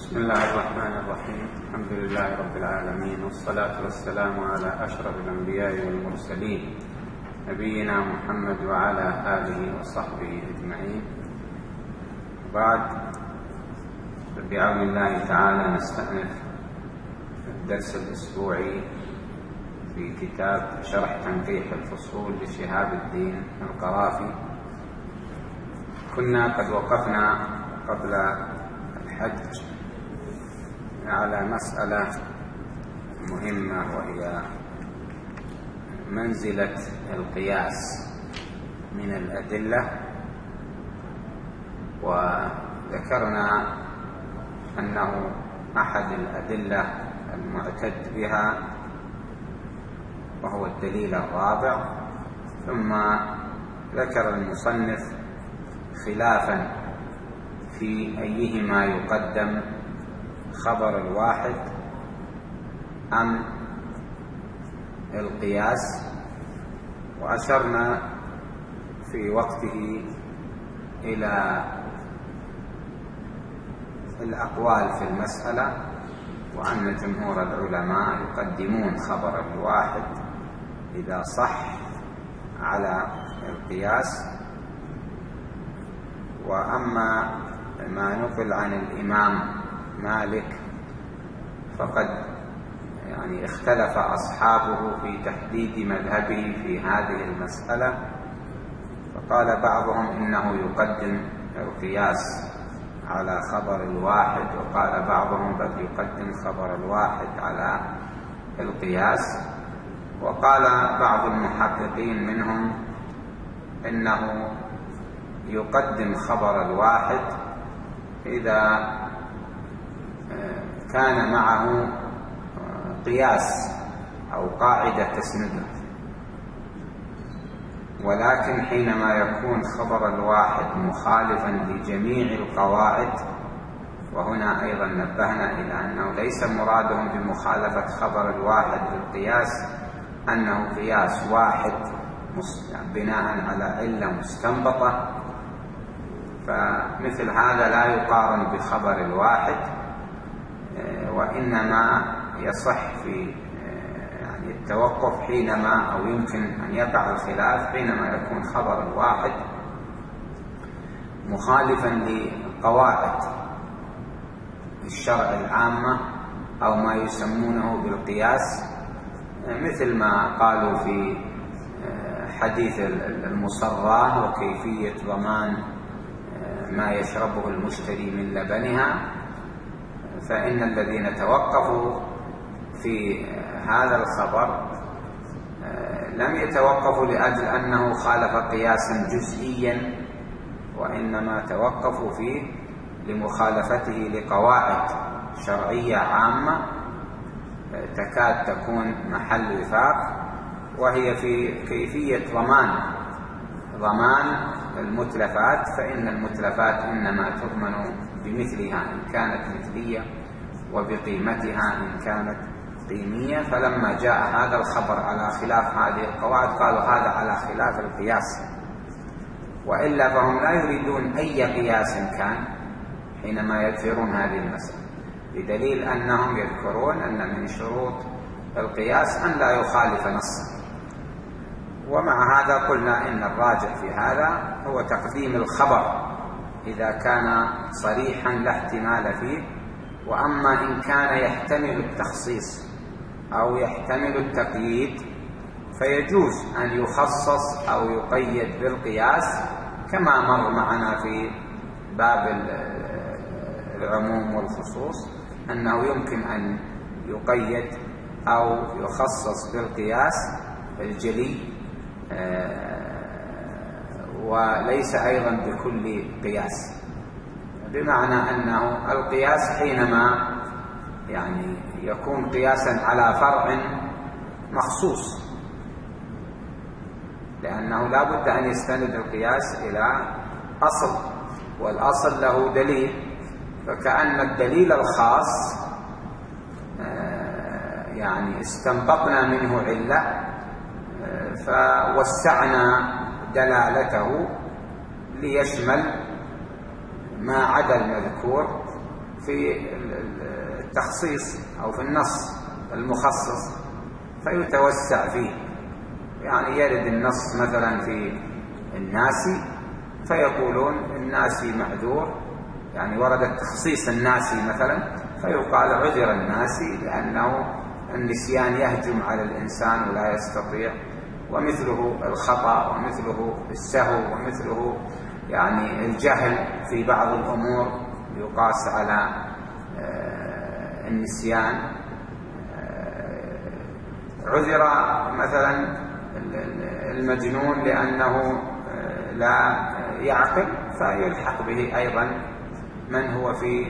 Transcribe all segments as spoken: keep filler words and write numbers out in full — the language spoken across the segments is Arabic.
بسم الله الرحمن الرحيم. الحمد لله رب العالمين، والصلاة والسلام على أشرف الأنبياء والمرسلين نبينا محمد وعلى آله وصحبه أجمعين. بعد، بعون الله تعالى نستأنف الدرس الأسبوعي في كتاب شرح تنقيح الفصول لشهاب الدين القرافي. كنا قد وقفنا قبل الحج على مسألة مهمة، وهي منزلة القياس من الأدلة، وذكرنا أنه أحد الأدلة المعتد بها وهو الدليل الرابع. ثم ذكر المصنف خلافا في أيهما يقدم، خبر الواحد أم القياس، وأشرنا في وقته إلى الأقوال في المسألة، وأن جمهور العلماء يقدمون خبر الواحد إذا صح على القياس. وأما ما نقل عن الإمام مالك فقد يعني اختلف أصحابه في تحديد مذهبه في هذه المسألة، فقال بعضهم إنه يقدم القياس على خبر الواحد، وقال بعضهم بل يقدم خبر الواحد على القياس، وقال بعض المحققين منهم إنه يقدم خبر الواحد إذا كان معه قياس أو قاعدة تسنده، ولكن حينما يكون خبر الواحد مخالفا لجميع القواعد، وهنا أيضا نبهنا إلى أنه ليس مرادهم بمخالفة خبر الواحد للقياس أنه قياس واحد بناء على علة مستنبطة، فمثل هذا لا يقارن بخبر الواحد، وإنما يصح في يعني التوقف حينما أو يمكن أن يقع الخلاف حينما يكون خبر الواحد مخالفا لقواعد الشرع العامة أو ما يسمونه بالقياس، مثل ما قالوا في حديث المصراه وكيفية ضمان ما يشربه المشتري من لبنها. فإن الذين توقفوا في هذا الخبر لم يتوقفوا لأجل أنه خالف قياسا جزئيا، وإنما توقفوا فيه لمخالفته لقواعد شرعية عامة تكاد تكون محل وفاق، وهي في كيفية ضمان ضمان المتلفات، فإن المتلفات إنما تضمن بمثلها إن كانت مثلية وبقيمتها إن كانت قيمية. فلما جاء هذا الخبر على خلاف هذه القواعد قالوا هذا على خلاف القياس، وإلا فهم لا يريدون أي قياس كان حينما يذكرون هذه المسألة، بدليل أنهم يذكرون أن من شروط القياس أن لا يخالف نصا. ومع هذا قلنا إن الراجح في هذا هو تقديم الخبر إذا كان صريحا لا احتمال فيه، وأما إن كان يحتمل التخصيص أو يحتمل التقييد فيجوز أن يخصص أو يقيد بالقياس، كما مر معنا في باب العموم والخصوص أنه يمكن أن يقيد أو يخصص بالقياس الجلي، وليس أيضا بكل قياس، بمعنى أنه القياس حينما يعني يكون قياسا على فرع مخصوص، لأنه لا بد أن يستند القياس إلى أصل، والأصل له دليل، فكأن الدليل الخاص يعني استنبطنا منه علة فوسعنا دلالته ليشمل ما عدا المذكور في التخصيص أو في النص المخصص فيتوسع فيه، يعني يرد النص مثلا في الناسي فيقولون الناسي معذور، يعني ورد التخصيص الناسي مثلا فيقال عذر الناسي لأنه النسيان يهجم على الإنسان ولا يستطيع، ومثله الخطأ ومثله السهو ومثله يعني الجهل في بعض الأمور يقاس على النسيان. عذر مثلا المجنون لأنه لا يعقل فيلحق به أيضا من هو في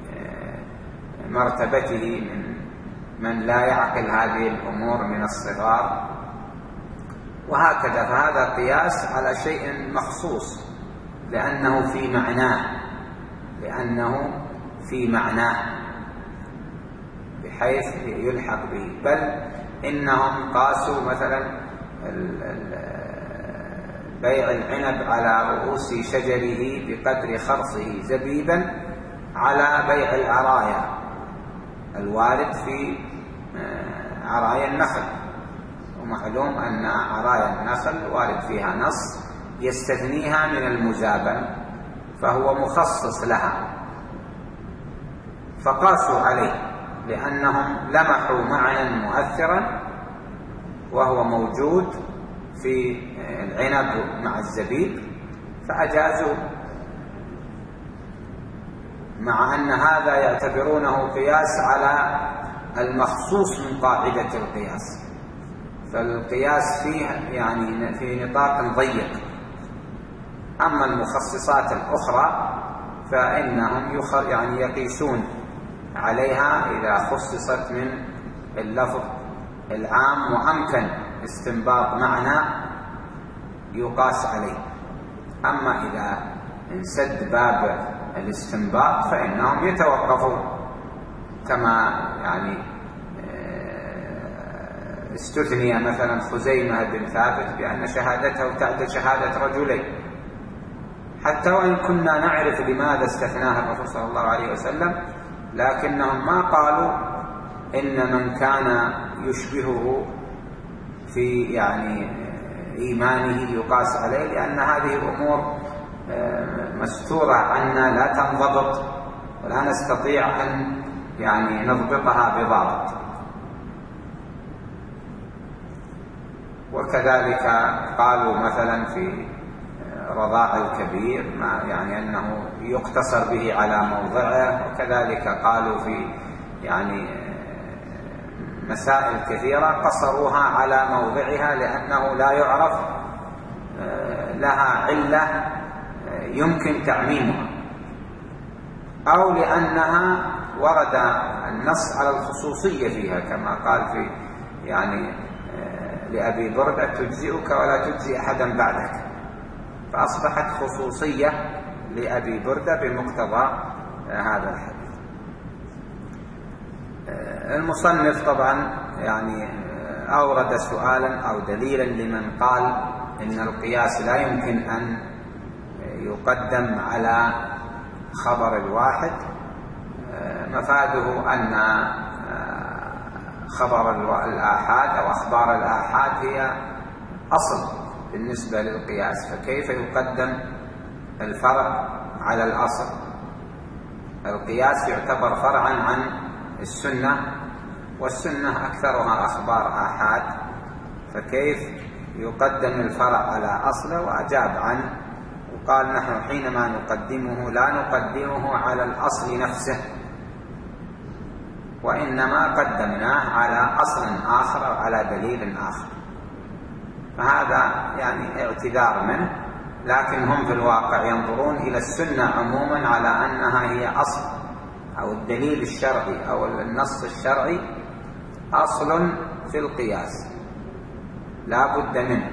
مرتبته من من لا يعقل هذه الأمور من الصغار، وهكذا. فهذا قياس على شيء مخصوص لأنه في معناه لأنه في معناه بحيث يلحق به. بل إنهم قاسوا مثلا بيع العنب على رؤوس شجره بقدر خرصه زبيبا على بيع العرايا الوارد في عرايا النخل، ومعلوم أن عرايا النخل وارد فيها نص يستثنيها من المزابن فهو مخصص لها، فقاسوا عليه لأنهم لمحوا معنى مؤثرا وهو موجود في العنب مع الزبيب فأجازوا، مع أن هذا يعتبرونه قياس على المخصوص من قاعدة القياس، فالقياس فيه يعني في نطاق ضيق. أما المخصصات الأخرى فإنهم يعني يقيسون عليها إذا خصصت من اللفظ العام وأمكن استنباط معنى يقاس عليه. أما إذا انسد باب الاستنباط فإنهم يتوقفون، كما يعني استثني مثلا خزيمة بن ثابت بأن شهادته تعدل شهادة رجلين، حتى وإن كنا نعرف لماذا استثناها الرسول صلى الله عليه وسلم، لكنهم ما قالوا إن من كان يشبهه في يعني إيمانه يقاس عليه، لأن هذه الأمور مستورة عنا لا تنضبط ولا نستطيع أن يعني نضبطها بضابط. وكذلك قالوا مثلا في رضاع الكبير ما يعني أنه يقتصر به على موضعه، وكذلك قالوا في يعني مسائل كثيرة قصروها على موضعها لأنه لا يعرف لها علة يمكن تعميمها، أو لأنها ورد النص على الخصوصية فيها كما قال في يعني لأبي بردة تجزئك ولا تجزي أحدا بعدك، فأصبحت خصوصية لأبي بردة بمقتضى هذا الحديث. المصنف طبعا يعني أورد سؤالا أو دليلا لمن قال إن القياس لا يمكن أن يقدم على خبر الواحد، مفاده أن خبر الآحاد أو أخبار الآحاد هي أصل بالنسبة للقياس، فكيف يقدم الفرع على الأصل؟ القياس يعتبر فرعا عن السنة، والسنة أكثرها أخبار آحاد، فكيف يقدم الفرع على أصله؟ وأجاب عنه وقال نحن حينما نقدمه لا نقدمه على الأصل نفسه، وإنما قدمناه على أصل آخر أو على دليل آخر، فهذا يعني اعتذار منه، لكن هم في الواقع ينظرون إلى السنة عموما على أنها هي أصل، أو الدليل الشرعي أو النص الشرعي أصل في القياس لا بد منه،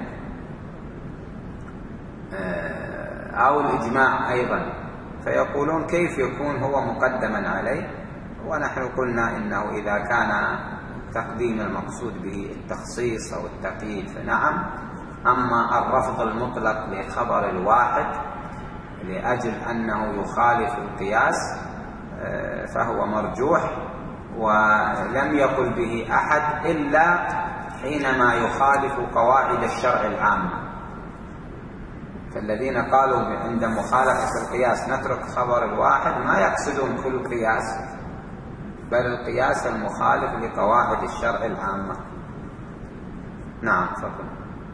أو الإجماع أيضا، فيقولون كيف يكون هو مقدما عليه؟ ونحن قلنا إنه إذا كان تقديم المقصود به التخصيص أو التقييد فنعم، أما الرفض المطلق لخبر الواحد لأجل أنه يخالف القياس فهو مرجوح، ولم يقل به أحد إلا حينما يخالف قواعد الشرع العام. فالذين قالوا عند مخالفة القياس نترك خبر الواحد ما يقصدون كل قياس، بل القياس المخالف لقواعد الشرع العامة. نعم تفضل.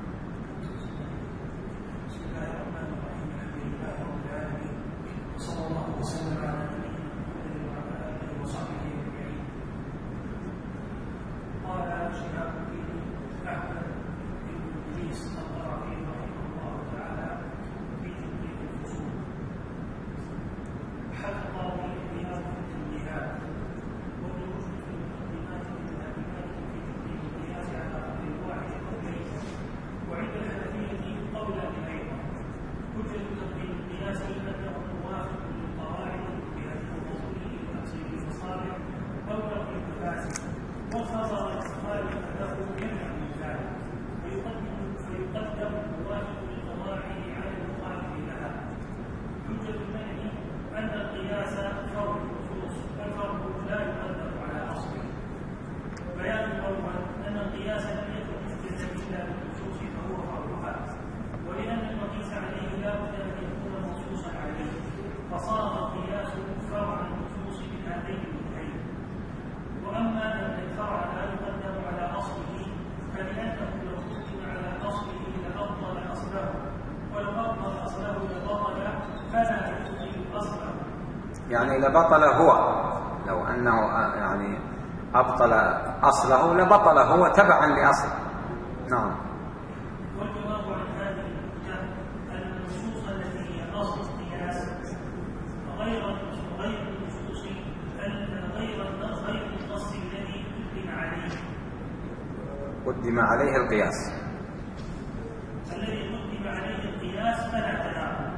يعني لبطل هو، لو أنه يعني أبطل أصله لبطل هو تبعا لأصله. نعم. والجواب عن هذه الحجة أن النصوص التي هي أصل القياس غير غير النصوص غير غير النص الذي قدم عليه قدم عليه القياس الذي قدم عليه القياس فلا تناقض،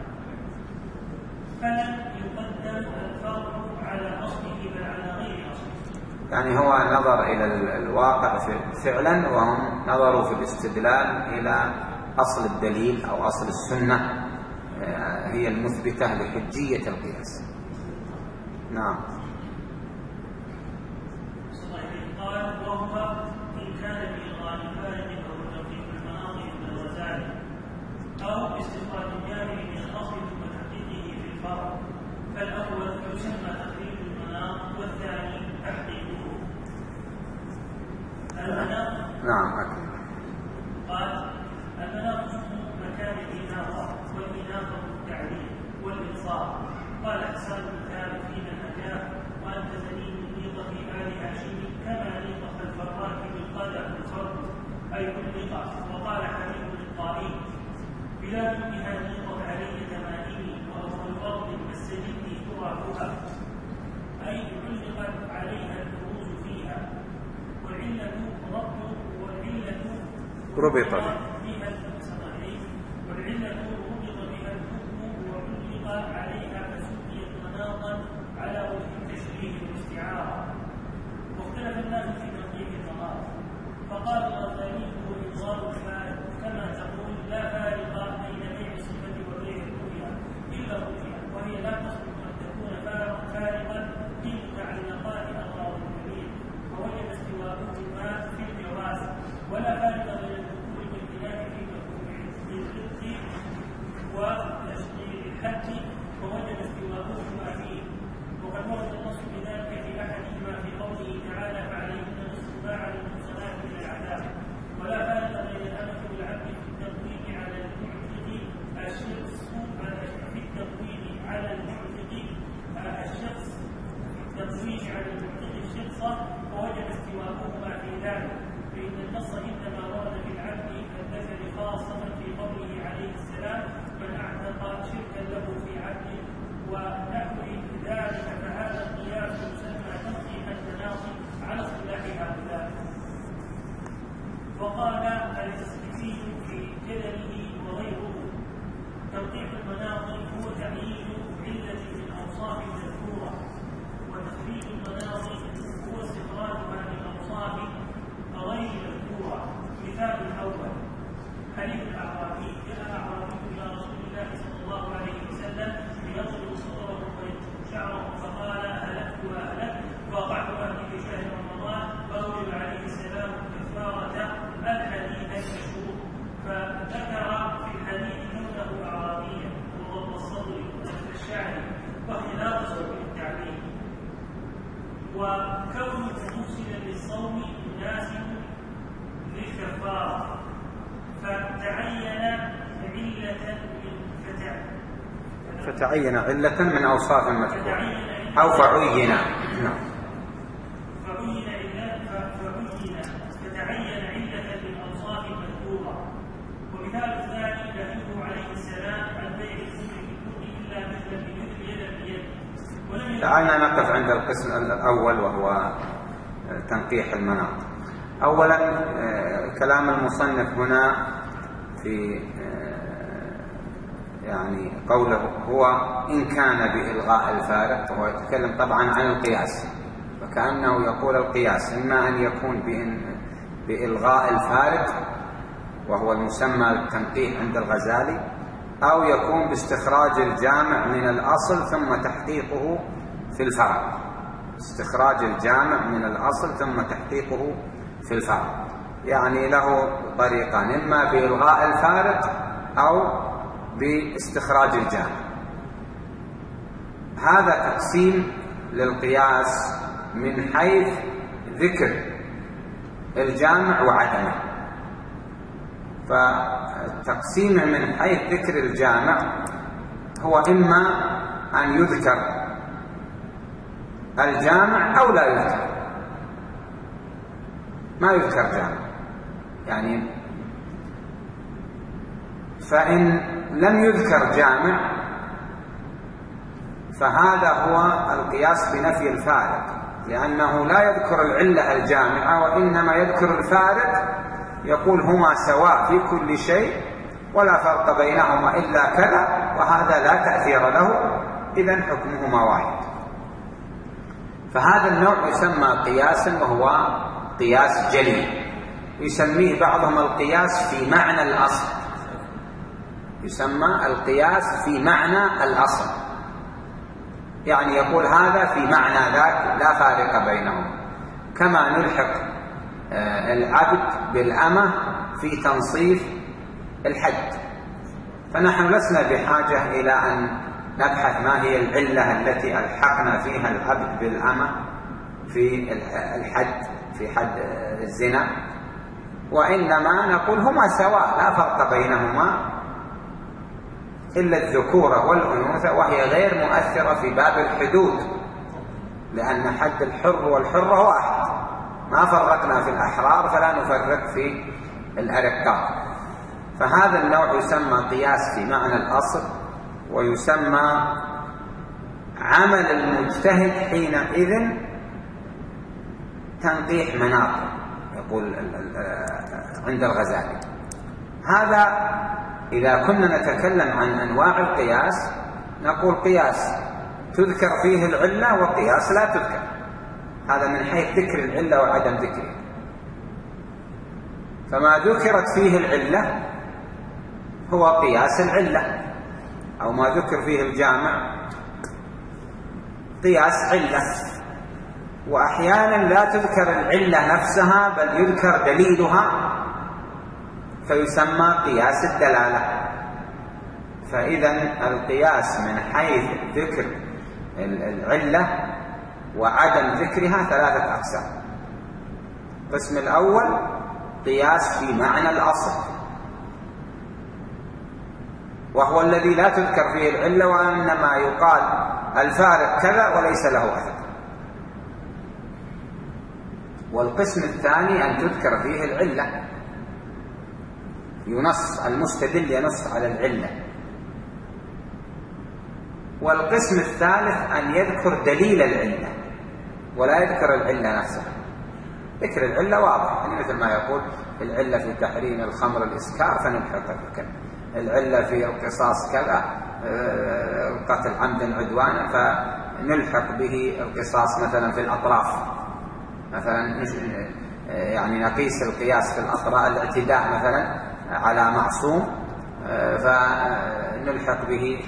فلن يقدم الفرع على أصله بل على غير أصله. يعني هو نظر إلى الواقع فعلا، وهم نظروا في الاستدلال إلى أصل الدليل أو أصل السنة هي المثبتة لحجية القياس. نعم. قال وهو إن كان بإلغاء الفارق أو توقيف المناطق من الوسائل أو استخراج الجامع من الأصل ثم تحقيقه في الفرع، فالأول يسمى تقريب المناط والثاني تحقيقه. المناط نعم أكيد. قال المناط اسم مكان الإناقة، والإناقة التعليل والإنصاف. قال حسان المكان في من أجاب وأنت زليل النيط في آل هاشم كما نيط خلف الراكب القدم الفرد أي علق. وقال حبيب الطائي بلاد بها نيطت علي تمائمي وأول أرض مسجدني ترابها، أي علقت عليها الفروج فيها، والعلة ربط والعلة ربط بها والعلة ربط بها الحكم وعلق عليها فسميت مناطا على وجه التشريح والاستعارة. واختلف الناس في تنظيم المناط، فقال الغزالي هو إظهار الفارق كما تقول لا فارق بين بيع الصفة وبيع الرؤيا إلا الرؤيا، وهي لا تصلح أن تكون فارقا في متعلقات أغراض الكبير، ووجب استواءهما في الجواز، ولا فارق بين الدخول والبناء في مفهوم الرزق وتشغيل الحد، ووجب استواءهما فيه. وقد ورد النص بذلك في أحدهما في قوله تعالى فعليهن نصف ما على المحصنات من العذاب، ولا فارق بين الأمة والعبد في التقويم على المعتق الشخص في التقويم على المعتق الشخص في التقويم على المعتق الشخص، ووجب استواءهما في ذلك، فإن النص إنما ورد في العبد الذكر خاصة في قوله عليه السلام من اعتق شركا له في عبد ونحو ذلك، فهذا القياس يسمى تنقيح التناقض على اصطلاح هؤلاء. وقال الاسكفي في جدله وغيره تنقيح المناطق هو تعيين علة من أوصاف المذكورة، وتخريج المناطق هو استخراجها من أوصاف غير مذكورة. مثال الأول حديث الأعرابي جاء أعرابي إلى رسول الله صلى الله عليه وسلم ليضرب صدره وينشف شعره فقال هلك وكونه موصلا للصوم مناسب للكفارة، فتعين علة فتعين علة من أوصاف المذكورة أو فعين نعم فعين علة فعين فتعين علة من أوصاف المذكورة. ومثال الثاني نهيه عليه السلام عن بيع الزبر بالكل إلا مثل بمثل يدا بيد. تعالنا نقف عند القسم الأول وهو تنقيح المناط. أولا كلام المصنف هنا في يعني قوله هو إن كان بإلغاء الفارق، وهو يتكلم طبعا عن القياس، فكأنه يقول القياس إما أن يكون بإلغاء الفارق وهو المسمى التنقيح عند الغزالي، أو يكون باستخراج الجامع من الأصل ثم تحقيقه في الفرع. استخراج الجامع من الأصل ثم تحقيقه في الفرع، يعني له طريقان، إما بإلغاء الفارق أو باستخراج الجامع. هذا تقسيم للقياس من حيث ذكر الجامع وعدمه. فتقسيمه من حيث ذكر الجامع هو إما أن يذكر الجامع أو لا يذكر، ما يذكر جامع يعني. فإن لم يذكر جامع فهذا هو القياس بنفي الفارق، لأنه لا يذكر العلة الجامعة وإنما يذكر الفارق، يقول هما سواء في كل شيء ولا فرق بينهما إلا كذا، وهذا لا تأثير له، إذن حكمهما واحد. فهذا النوع يسمى قياسا، وهو قياس جلي، يسميه بعضهم القياس في معنى الأصل، يسمى القياس في معنى الأصل، يعني يقول هذا في معنى ذاك لا فارق بينهم، كما نلحق العبد بالأمة في تنصيف الحد. فنحن لسنا بحاجة إلى أن نبحث ما هي العلة التي ألحقنا فيها العبد بالأمة في الحد، في حد الزنا، وإنما نقول هما سواء لا فرق بينهما إلا الذكورة والأنوثة، وهي غير مؤثرة في باب الحدود، لأن حد الحر والحرة واحد، ما فرقنا في الأحرار فلا نفرق في الأرقاء. فهذا النوع يسمى قياس في معنى الأصل، ويسمى عمل المجتهد حينئذ تنقيح مناط، يقول عند الغزالي. هذا إذا كنا نتكلم عن أنواع القياس نقول قياس تذكر فيه العلة وقياس لا تذكر، هذا من حيث ذكر العلة وعدم ذكرها. فما ذكرت فيه العلة هو قياس العلة، أو ما ذكر فيه الجامع قياس علة. وأحيانا لا تذكر العلة نفسها بل يذكر دليلها فيسمى قياس الدلالة. فإذا القياس من حيث ذكر العلة وعدم ذكرها ثلاثة أقسام. القسم الأول قياس في معنى الأصل، وهو الذي لا تذكر فيه العلة وإنما يقال الفارق كذا وليس له أثر. والقسم الثاني أن تذكر فيه العلة، ينص المستدل ينص على العلة. والقسم الثالث أن يذكر دليل العلة ولا يذكر العلة نفسها. ذكر العلة واضح، يعني مثل ما يقول العلة في تحريم الخمر الإسكار فنلحق بك، العلة في القصاص كذا القتل عمدا عدوانا فنلحق به القصاص مثلا في الأطراف، مثلا يعني نقيس القياس في الأطراف، الاعتداء مثلا على معصوم فنلحق به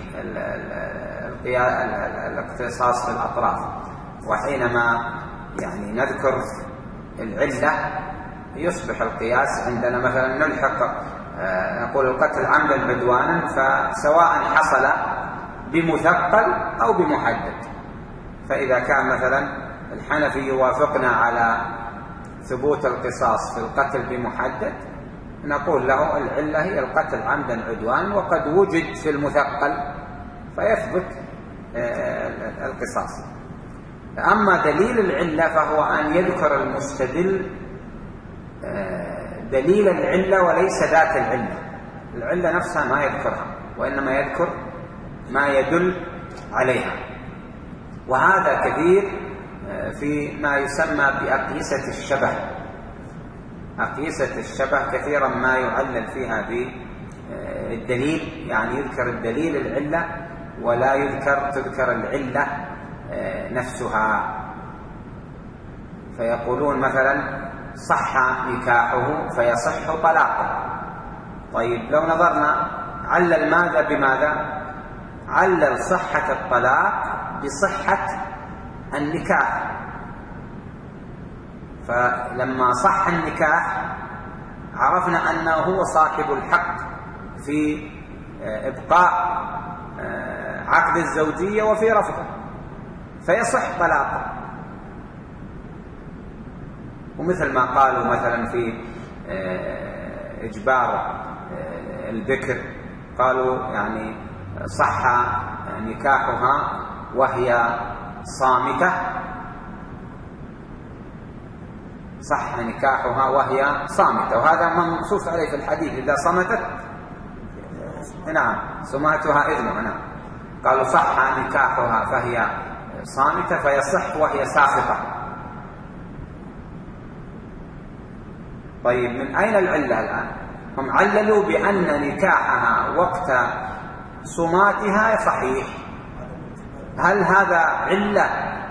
الاقتصاص في الأطراف. وحينما يعني نذكر العلة يصبح القياس عندنا مثلا نلحق نقول القتل عمدا عدوانا، فسواء حصل بمثقل أو بمحدد. فإذا كان مثلا الحنفي يوافقنا على ثبوت القصاص في القتل بمحدد، نقول له العلة هي القتل عمدا عدوان، وقد وجد في المثقل فيثبت القصاص. أما دليل العلة فهو أن يذكر المستدل دليل العلة وليس ذات العلة، العلة نفسها ما يذكرها، وإنما يذكر ما يدل عليها. وهذا كثير في ما يسمى بأقيسة الشبه. أقيسة الشبه كثيرا ما يعلل فيها بالدليل، يعني يذكر الدليل العلة ولا يذكر تذكر العلة نفسها. فيقولون مثلا صح نكاحه فيصح طلاقه. طيب لو نظرنا علل ماذا بماذا؟ علل صحة الطلاق بصحة النكاح. فلما صح النكاح عرفنا أنه هو صاحب الحق في إبقاء عقد الزوجية وفي رفضه، فيصح طلاقه. ومثل ما قالوا مثلا في إجبار البكر، قالوا يعني صح نكاحها وهي صامتة، صح نكاحها وهي صامتة، وهذا منصوص عليه في الحديث إذا صمتت نعم سمعتها إذنها. نعم قالوا صح نكاحها فهي صامتة فيصح وهي ساخطة. طيب من أين العلة الآن؟ هم عللوا بأن نكاحها وقت صماتها صحيح. هل هذا علة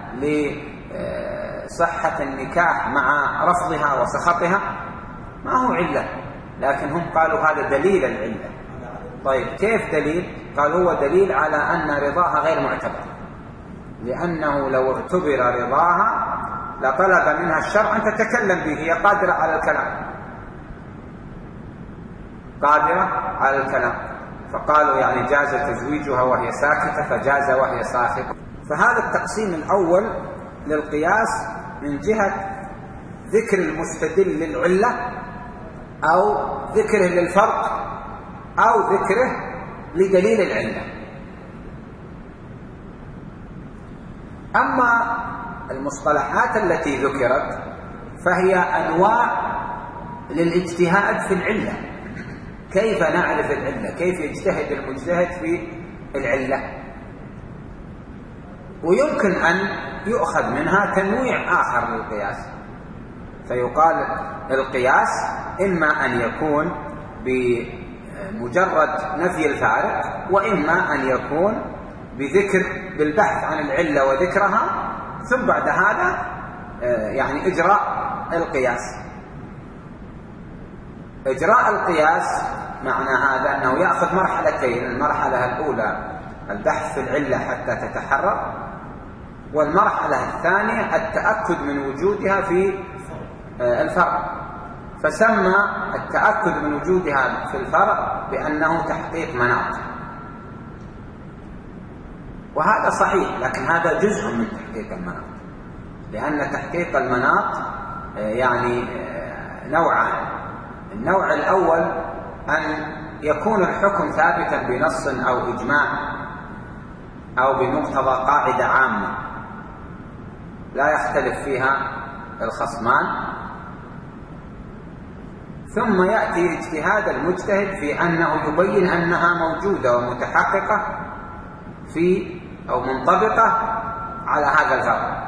لصحة النكاح مع رفضها وسخطها؟ ما هو علة، لكن هم قالوا هذا دليل العلة. طيب كيف دليل؟ قالوا هو دليل على أن رضاها غير معتبر، لأنه لو اعتبر رضاها لطلب منها الشرع أن تتكلم به، هي قادرة على الكلام، قادرة على الكلام. فقالوا يعني جاز تزويجها وهي ساكتة فجاز وهي ساخطة. فهذا التقسيم الأول للقياس من جهة ذكر المستدل للعلة أو ذكره للفرق أو ذكره لدليل العلة. أما المصطلحات التي ذكرت فهي أنواع للاجتهاد في العلة. كيف نعرف العلة؟ كيف يجتهد المجتهد في العلة؟ ويمكن أن يؤخذ منها تنويع آخر للقياس، فيقال القياس إما أن يكون بمجرد نفي الفارق، وإما أن يكون بذكر بالبحث عن العلة وذكرها، ثم بعد هذا يعني إجراء القياس. إجراء القياس معنى هذا أنه يأخذ مرحلتين: المرحلة الأولى البحث في العلة حتى تتحرر، والمرحلة الثانية التأكد من وجودها في الفرع. فسمى التأكد من وجودها في الفرع بأنه تحقيق مناط، وهذا صحيح، لكن هذا جزء من تحقيق المناط، لأن تحقيق المناط يعني نوعان. النوع الأول أن يكون الحكم ثابتا بنص أو إجماع أو بمقتضى قاعدة عامة لا يختلف فيها الخصمان، ثم يأتي اجتهاد المجتهد في أنه يبين أنها موجودة ومتحققة في أو منطبقة على هذا الفرع،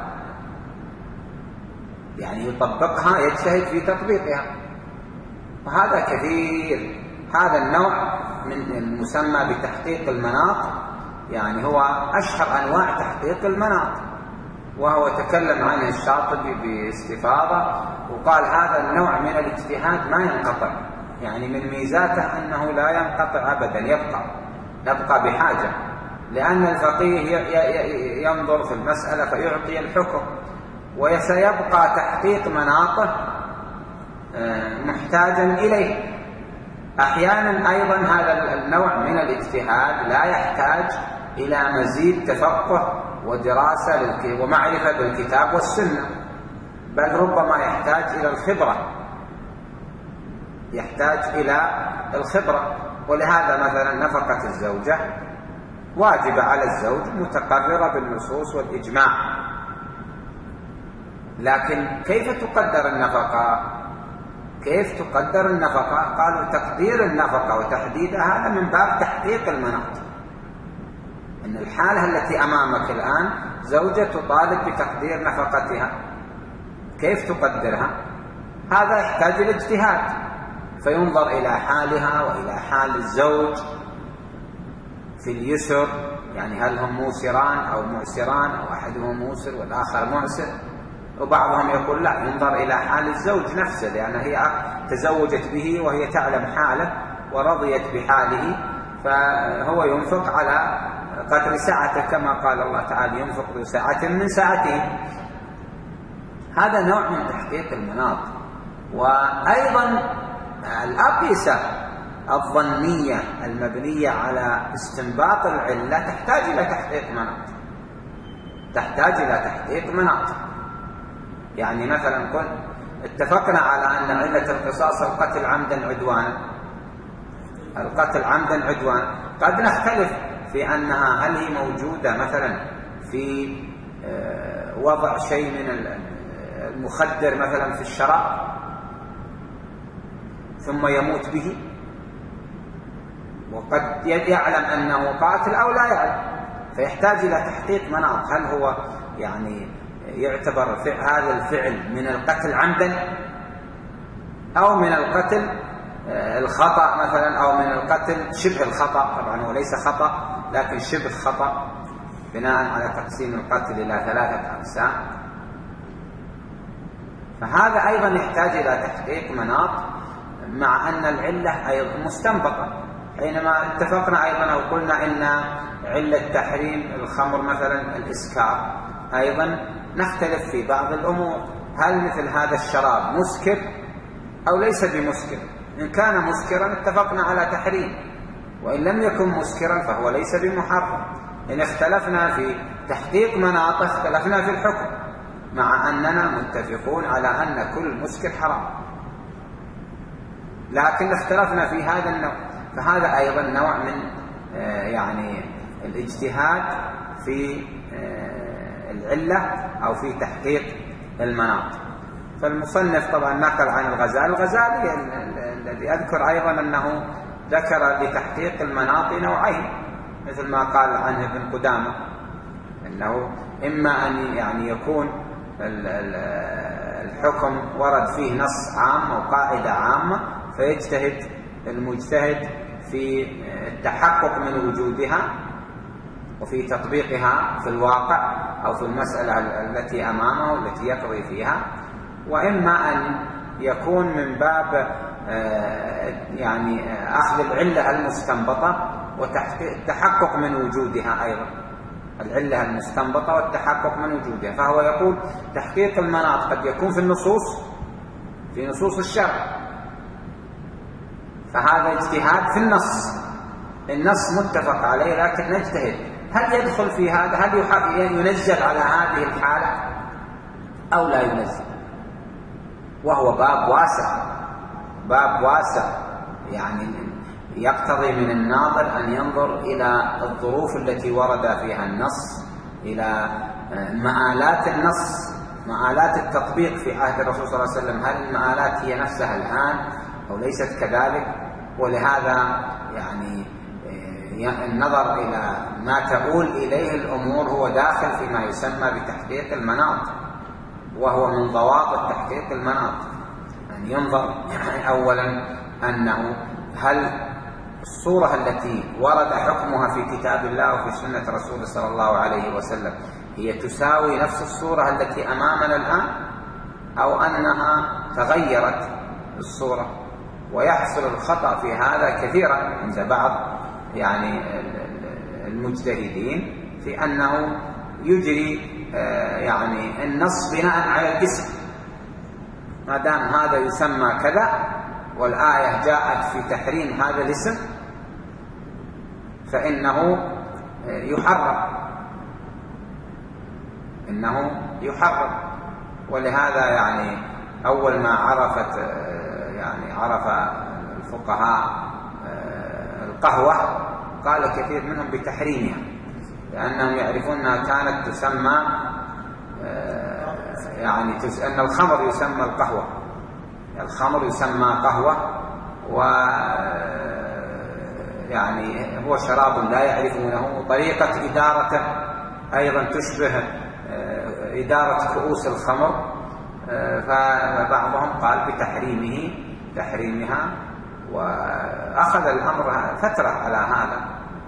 يعني يطبقها، يجتهد في تطبيقها. وهذا كثير. هذا النوع من المسمى بتحقيق المناط، يعني هو أشهر أنواع تحقيق المناط، وهو تكلم عنه الشاطبي باستفاضة وقال هذا النوع من الاجتهاد ما ينقطع، يعني من ميزاته أنه لا ينقطع أبدا، يبقى يبقى بحاجة، لأن الفقيه ينظر في المسألة فيعطي الحكم، وسيبقى تحقيق مناطه محتاجا إليه. أحيانا أيضا هذا النوع من الاجتهاد لا يحتاج إلى مزيد تفقه ودراسة ومعرفة بالكتاب والسنة، بل ربما يحتاج إلى الخبرة يحتاج إلى الخبرة ولهذا مثلا نفقة الزوجة واجبة على الزوج متقررة بالنصوص والإجماع. لكن كيف تقدر النفقة؟ كيف تقدر النفقة؟ قالوا تقدير النفقة وتحديدها هذا من باب تحقيق المناط. إن الحالة التي أمامك الآن زوجة تطالب بتقدير نفقتها، كيف تقدرها؟ هذا يحتاج إلى اجتهاد، فينظر إلى حالها وإلى حال الزوج في اليسر، يعني هل هم موسران أو معسران أو أحدهم موسر والآخر معسر، وبعضهم يقول لا، ينظر إلى حال الزوج نفسه، لأن هي تزوجت به وهي تعلم حاله ورضيت بحاله، فهو ينفق على قدر ساعته كما قال الله تعالى ينفق ذو ساعة من ساعته. هذا نوع من تحقيق المناط. وأيضا الأقيسة الظنية المبنية على استنباط العلة تحتاج إلى تحقيق مناط تحتاج إلى تحقيق مناط يعني مثلا قل اتفقنا على أن علة القصاص القتل عمدا عدوانا، القتل عمدا عدوانا، قد نختلف في أنها هل هي موجودة مثلا في وضع شيء من المخدر مثلا في الشراب ثم يموت به، وقد يعلم أنه قاتل أو لا يعلم، فيحتاج إلى تحقيق مناط. هل هو يعني يعتبر هذا الفعل من القتل عمدا أو من القتل الخطأ مثلا، أو من القتل شبه الخطأ، طبعا هو ليس خطأ لكن شبه خطأ بناء على تقسيم القتل إلى ثلاثة أقسام. فهذا أيضا يحتاج إلى تحقيق مناط، مع أن العلة أيضا مستنبطة. حينما اتفقنا أيضا أو قلنا إن علة تحريم الخمر مثلا الإسكار، أيضا نختلف في بعض الأمور، هل مثل هذا الشراب مسكر أو ليس بمسكر؟ إن كان مسكرا اتفقنا على تحريم، وإن لم يكن مسكرا فهو ليس بمحرم. إن اختلفنا في تحقيق مناط اختلفنا في الحكم، مع أننا متفقون على أن كل مسكر حرام، لكن اختلفنا في هذا النوع. فهذا أيضا نوع من يعني الاجتهاد في العلة أو في تحقيق المناط. فالمصنف طبعا نقل عن الغزالي، الغزالي الذي أذكر أيضا أنه ذكر لتحقيق المناط نوعين، مثل ما قال عنه ابن قدامة، أنه إما أن يعني يكون الحكم ورد فيه نص عام أو قاعدة عامة فيجتهد المجتهد في التحقق من وجودها وفي تطبيقها في الواقع أو في المسألة التي أمامه التي يقضي فيها، وإما أن يكون من باب يعني أخذ العلة المستنبطة والتحقق من وجودها، أيضا العلة المستنبطة والتحقق من وجودها. فهو يقول تحقيق المناط قد يكون في النصوص في نصوص الشرع، فهذا اجتهاد في النص، النص متفق عليه لكن نجتهد هل يدخل في هذا، هل ينزل على هذه الحالة أو لا ينزل، وهو باب واسع باب واسع يعني يقتضي من الناظر أن ينظر إلى الظروف التي ورد فيها النص، إلى مآلات النص، مآلات التطبيق في عهد الرسول صلى الله عليه وسلم، هل المآلات هي نفسها الآن أو ليست كذلك؟ ولهذا يعني النظر إلى ما تؤول إليه الأمور هو داخل فيما يسمى بتحقيق المناط، وهو من ضوابط تحقيق المناط أن ينظر أولا أنه هل الصورة التي ورد حكمها في كتاب الله وفي سنة رسوله صلى الله عليه وسلم هي تساوي نفس الصورة التي أمامنا الآن، أو أنها تغيرت الصورة. ويحصل الخطأ في هذا كثيرا عند بعض يعني المجتهدين في أنه يجري يعني النص بناء على الاسم، ما دام هذا يسمى كذا والآية جاءت في تحريم هذا الاسم فإنه يحرم. إنه يحرم. ولهذا يعني أول ما عرفت يعني عرف الفقهاء القهوة قال كثير منهم بتحريمها، لأنهم يعرفون أنها كانت تسمى يعني أن الخمر يسمى القهوة، الخمر يسمى قهوة، و يعني هو شراب لا يعرفونه، وطريقة إدارته أيضا تشبه إدارة كؤوس الخمر، فبعضهم قال بتحريمه تحريمها، وأخذ الأمر فترة على هذا.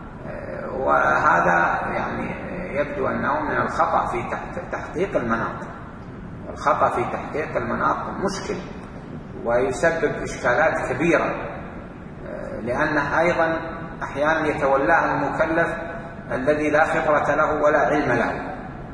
وهذا يعني يبدو أنه من الخطأ في تحقيق المناط، الخطأ في تحقيق المناط مشكل ويسبب إشكالات كبيرة، لأنه أيضا أحيانا يتولاه المكلف الذي لا خبرة له ولا علم له،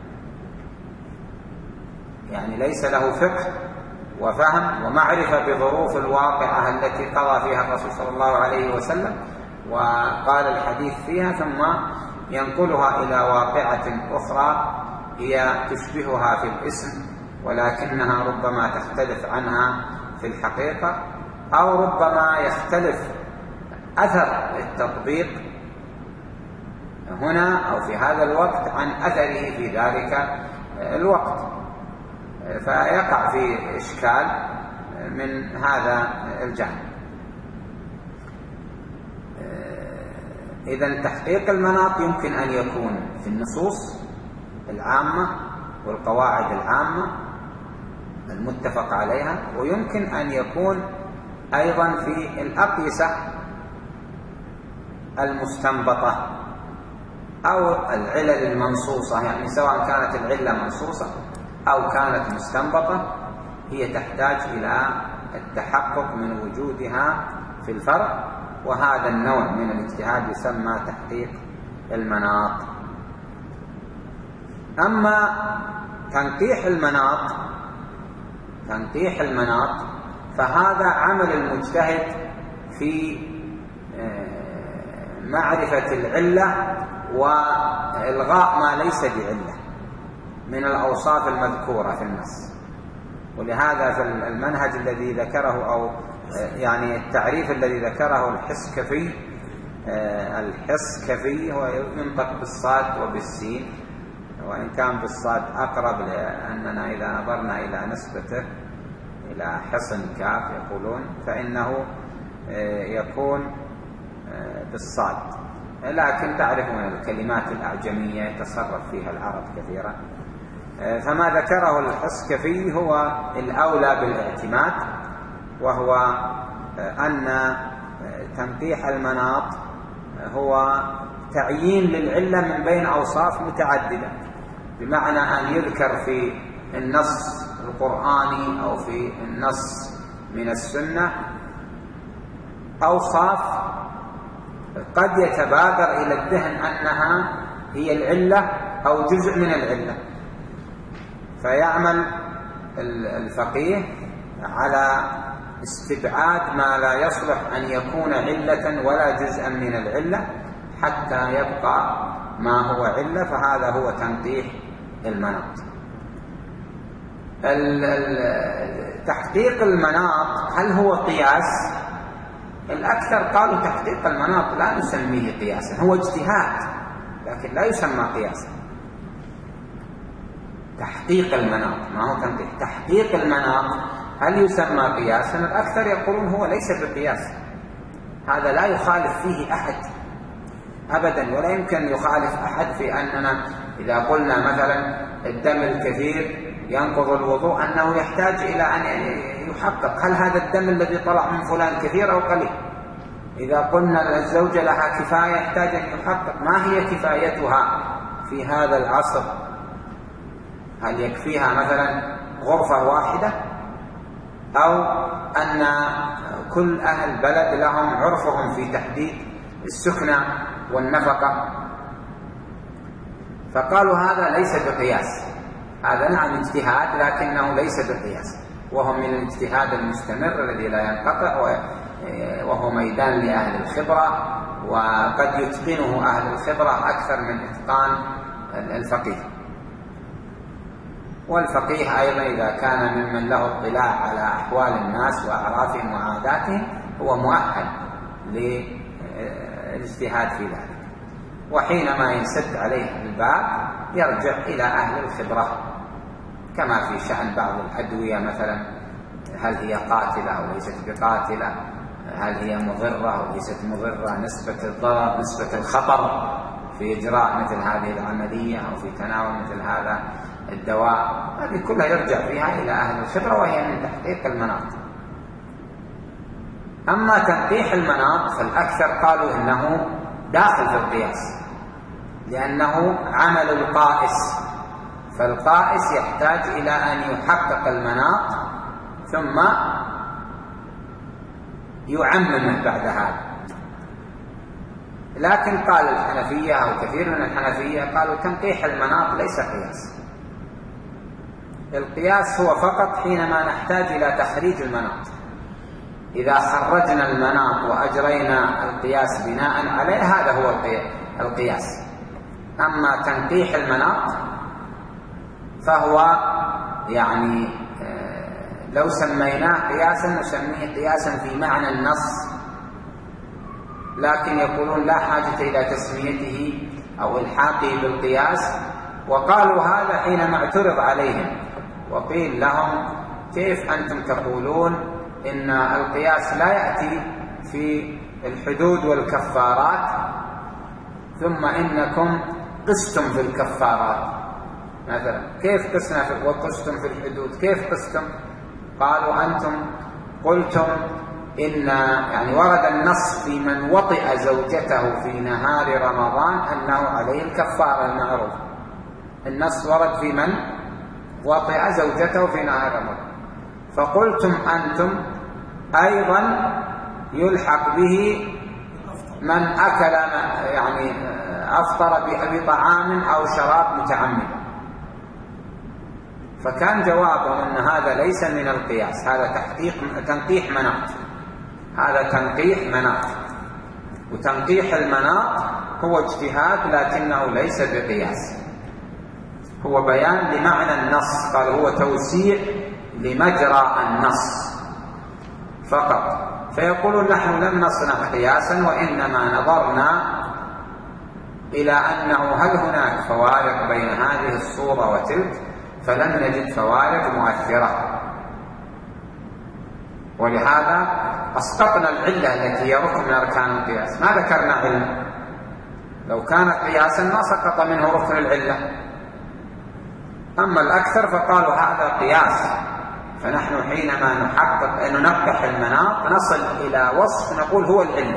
يعني ليس له فقه وفهم ومعرفة بظروف الواقعة التي قضى فيها الرسول صلى الله عليه وسلم وقال الحديث فيها، ثم ينقلها إلى واقعة أخرى هي تشبهها في الاسم ولكنها ربما تختلف عنها في الحقيقة، أو ربما يختلف أثر التطبيق هنا أو في هذا الوقت عن أثره في ذلك الوقت، فيقع في إشكال من هذا الجانب. إذن تحقيق المناط يمكن أن يكون في النصوص العامة والقواعد العامة المتفق عليها، ويمكن أن يكون أيضا في الأقيسة المستنبطة أو العلل المنصوصة، يعني سواء كانت العلة منصوصة أو كانت مستنبطة هي تحتاج إلى التحقق من وجودها في الفرع، وهذا النوع من الاجتهاد يسمى تحقيق المناط. أما تنقيح المناط تنقيح المناط فهذا عمل المجتهد في معرفة العلة وإلغاء ما ليس بعلة من الأوصاف المذكورة في النص. ولهذا في المنهج الذي ذكره أو يعني التعريف الذي ذكره الحسكفي الحسكفي هو ينطق بالصاد وبالسين، وإن كان بالصاد أقرب لأننا إذا نظرنا إلى نسبته إلى حصن كاف يقولون فإنه يكون بالصاد، لكن تعرفون الكلمات الأعجمية يتصرف فيها العرب كثيرا. فما ذكره الحسكفي هو الأولى بالاعتماد، وهو أن تنقيح المناط هو تعيين للعلة من بين أوصاف متعددة، بمعنى أن يذكر في النص القرآني أو في النص من السنة أوصاف قد يتبادر إلى الذهن أنها هي العلة أو جزء من العلة، فيعمل الفقيه على استبعاد ما لا يصلح أن يكون علة ولا جزءا من العلة حتى يبقى ما هو علة، فهذا هو تنقيح المناط. تحقيق المناط هل هو قياس؟ الأكثر قالوا تحقيق المناط لا نسميه قياسا، هو اجتهاد لكن لا يسمى قياسا. تحقيق المناط ما هو تنقيح، تحقيق المناط هل يسمى قياسا؟ الأكثر يقولون هو ليس بقياس، هذا لا يخالف فيه أحد أبدا، ولا يمكن يخالف أحد في أننا إذا قلنا مثلا الدم الكثير ينقض الوضوء أنه يحتاج إلى أن يحقق هل هذا الدم الذي طلع من فلان كثير أو قليل. إذا قلنا الزوجة لها كفاية يحتاج أن يحقق ما هي كفايتها في هذا العصر، هل يكفيها مثلا غرفة واحدة أو أن كل أهل بلد لهم عرفهم في تحديد السكنة والنفقة. فقالوا هذا ليس بقياس، هذا نعم اجتهاد لكنه ليس بقياس، وهو من الاجتهاد المستمر الذي لا ينقطع، وهو ميدان لأهل الخبرة، وقد يتقنه أهل الخبرة أكثر من إتقان الفقيه. والفقيه أيضا إذا كان ممن له اطلاع على أحوال الناس وأعرافهم وعاداتهم هو مؤهل للاجتهاد في ذلك. وحينما ينسد عليه الباب يرجع إلى أهل الخبرة، كما في شأن بعض الأدوية مثلا، هل هي قاتلة أو ليست بقاتلة، هل هي مضرة أو ليست مضرة، نسبة الضرر نسبة الخطر في إجراء مثل هذه العملية أو في تناول مثل هذا الدواء، هذه كلها يرجع فيها إلى أهل الخبرة، وهي من تحقيق المناط. أما تنقيح المناط فالأكثر قالوا إنه داخل في القياس، لأنه عمل القائس، فالقائس يحتاج إلى أن يحقق المناط ثم يعممه بعد هذا. لكن قال الحنفية أو كثير من الحنفية قالوا تنقيح المناط ليس قياس، القياس هو فقط حينما نحتاج إلى تخريج المناط، إذا خرجنا المناط وأجرينا القياس بناء عليه هذا هو القياس. أما تنقيح المناط فهو يعني لو سميناه قياسا نسميه قياسا في معنى النص، لكن يقولون لا حاجة إلى تسميته أو إلحاقه بالقياس. وقالوا هذا حينما اعترض عليهم وقيل لهم كيف أنتم تقولون إن القياس لا يأتي في الحدود والكفارات ثم إنكم قستم في الكفارات مثلا، كيف قسنا في وقستم في الحدود، كيف قستم؟ قالوا أنتم قلتم إن يعني ورد النص في من وطئ زوجته في نهار رمضان أنه عليه الكفارة المعروف، النص ورد في من وطئ زوجته في نهار رمضان، فقلتم أنتم أيضا يلحق به من أكل يعني أفطر بطعام أو شراب متعمد. فكان جوابهم أن هذا ليس من القياس، هذا تحقيق تنقيح مناط، هذا تنقيح مناط، وتنقيح المناط هو اجتهاد لكنه ليس بقياس، هو بيان لمعنى النص، قال هو توسيع لمجرى النص فقط. فيقولون نحن لم نصنع قياسا وإنما نظرنا إلى أنه هل هناك فوارق بين هذه الصورة وتلك، فلم نجد فوارق مؤثرة، ولهذا أسقطنا العلة التي هي ركن من أركان القياس، ما ذكرنا علة، لو كانت قياسا ما سقط منه ركن العلة. أما الأكثر فقالوا هذا قياس، فنحن حينما نحقق ننقح المناط نصل إلى وصف نقول هو العلة.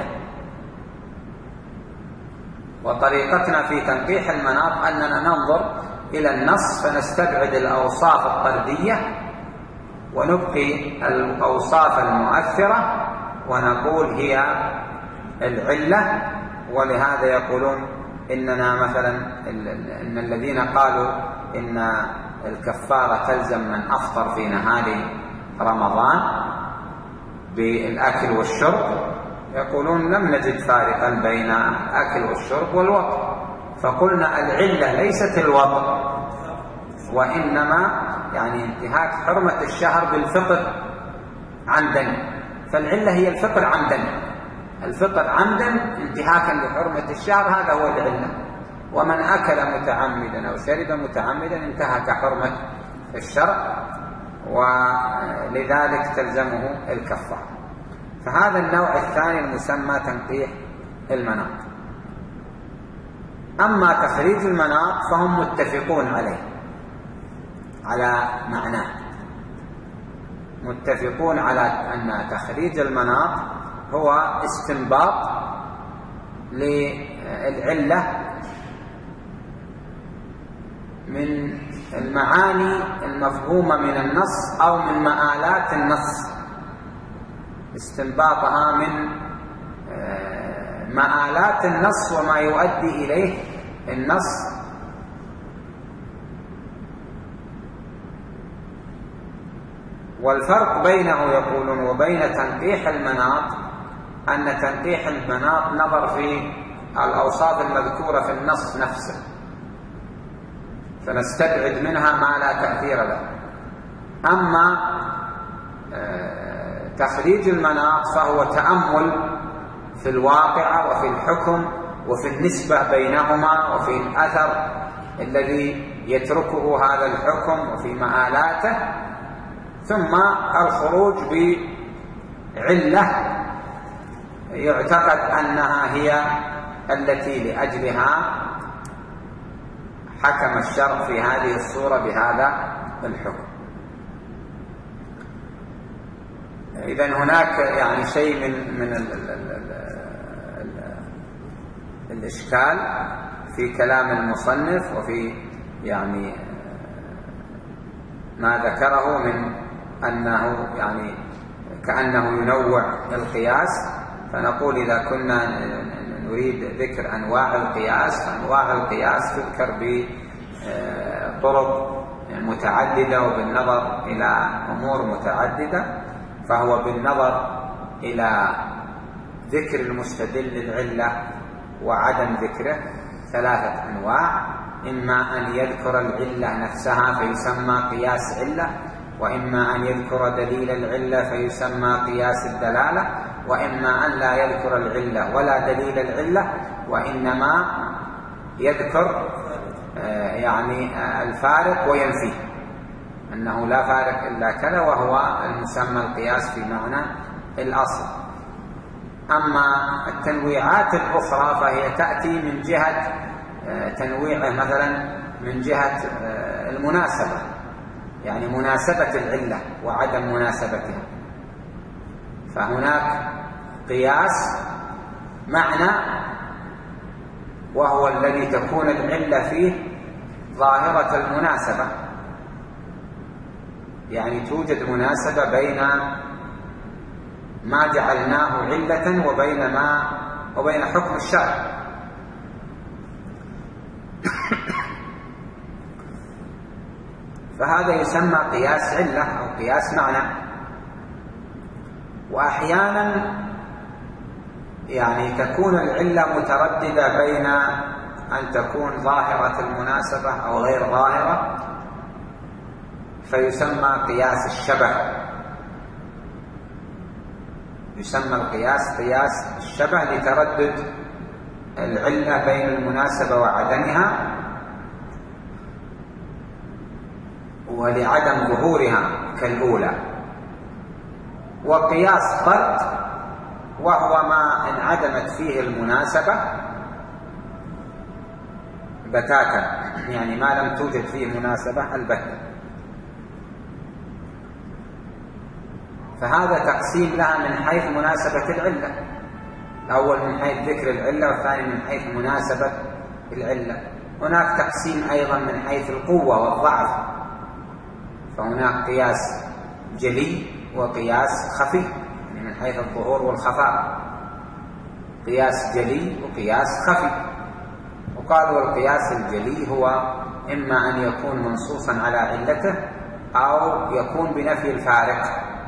وطريقتنا في تنقيح المناط أننا ننظر إلى النص فنستبعد الأوصاف الطردية ونبقي الأوصاف المؤثرة ونقول هي العلة. ولهذا يقولون إننا مثلا إن الذين قالوا إن الكفارة تلزم من أفطر في نهار رمضان بالأكل والشرب، يقولون لم نجد فارقا بين الأكل والشرب والوطء، فقلنا العلة ليست الوطء وإنما يعني انتهاك حرمة الشهر بالفطر عمدا، فالعلة هي الفطر عمدا، الفطر عمدا انتهاكا لحرمة الشهر هذا هو العلة، ومن أكل متعمدا أو شرب متعمدا انتهك حرمة الشرع ولذلك تلزمه الكفارة. فهذا النوع الثاني المسمى تنقيح المناط. أما تخريج المناط فهم متفقون عليه على معناه، متفقون على أن تخريج المناط هو استنباط للعلة من المعاني المفهومة من النص أو من مآلات النص، استنباطها من مآلات النص وما يؤدي إليه النص. والفرق بينه يقولون وبين تنقيح المناط أن تنقيح المناط نظر في الأوصاف المذكورة في النص نفسه، فنستبعد منها ما لا تأثير له. أما تخريج المناط فهو تأمل في الواقع وفي الحكم وفي النسبة بينهما وفي الأثر الذي يتركه هذا الحكم وفي مآلاته، ثم الخروج بعلة يعتقد أنها هي التي لأجلها حكم الشرع في هذه الصورة بهذا الحكم. إذن هناك يعني شيء من من ال ال ال ال ال الإشكال في كلام المصنف وفي يعني ما ذكره من أنه يعني كأنه ينوع القياس. فنقول إذا كنا نريد ذكر أنواع القياس، فأنواع القياس تذكر بطرق متعددة وبالنظر إلى أمور متعددة. فهو بالنظر إلى ذكر المستدل العلة وعدم ذكره ثلاثة أنواع: إما أن يذكر العلة نفسها فيسمى قياس علة، وإما أن يذكر دليل العلة فيسمى قياس الدلالة، وإما أن لا يذكر العلة ولا دليل العلة وإنما يذكر يعني الفارق وينفيه، أنه لا فارق إلا كذا، وهو المسمى القياس في معنى الأصل. أما التنويعات الأخرى فهي تأتي من جهة تنويعه مثلا من جهة المناسبة، يعني مناسبة العلة وعدم مناسبتها. فهناك قياس معنى وهو الذي تكون العلة فيه ظاهرة المناسبة، يعني توجد مناسبة بين ما جعلناه علة وبين ما وبين حكم الشرع. فهذا يسمى قياس علة أو قياس معنى. وأحيانا يعني تكون العلة مترددة بين أن تكون ظاهرة المناسبة أو غير ظاهرة، فيسمى قياس الشبه. يسمى القياس قياس الشبه لتردد العلة بين المناسبة وعدمها ولعدم ظهورها كالأولى. وقياس طرد وهو ما انعدمت فيه المناسبة بتاتا، يعني ما لم توجد فيه مناسبة البتة. فهذا تقسيم لها من حيث مناسبة العلة، الأول من حيث ذكر العلة والثاني من حيث مناسبة العلة. هناك تقسيم أيضا من حيث القوة والضعف، فهناك قياس جلي وقياس خفي، يعني من حيث الظهور والخفاء، قياس جلي وقياس خفي. وقالوا القياس الجلي هو إما أن يكون منصوصا على علته أو يكون بنفي الفارق.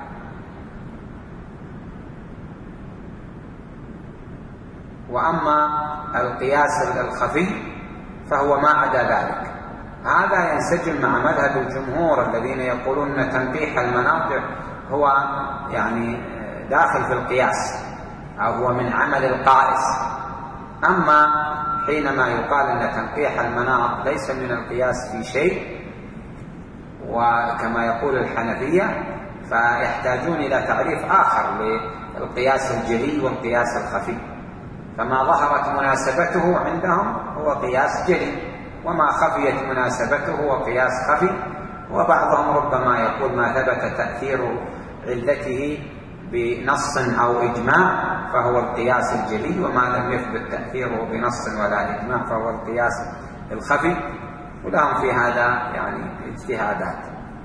وأما القياس الخفي فهو ما عدا ذلك. هذا ينسجم مع مذهب الجمهور الذين يقولون أن تنقيح المناط هو يعني داخل في القياس أو هو من عمل القائس. أما حينما يقال أن تنقيح المناط ليس من القياس في شيء، وكما يقول الحنفية، فيحتاجون إلى تعريف آخر للقياس الجلي والقياس الخفي. فما ظهرت مناسبته عندهم هو قياس جلي، وما خفيت مناسبته هو قياس خفي. وبعضهم ربما يقول ما ثبت تأثير علته بنص أو إجماع فهو القياس الجلي، وما لم يثبت تأثيره بنص ولا إجماع فهو القياس الخفي. ولهم في هذا يعني اجتهادات.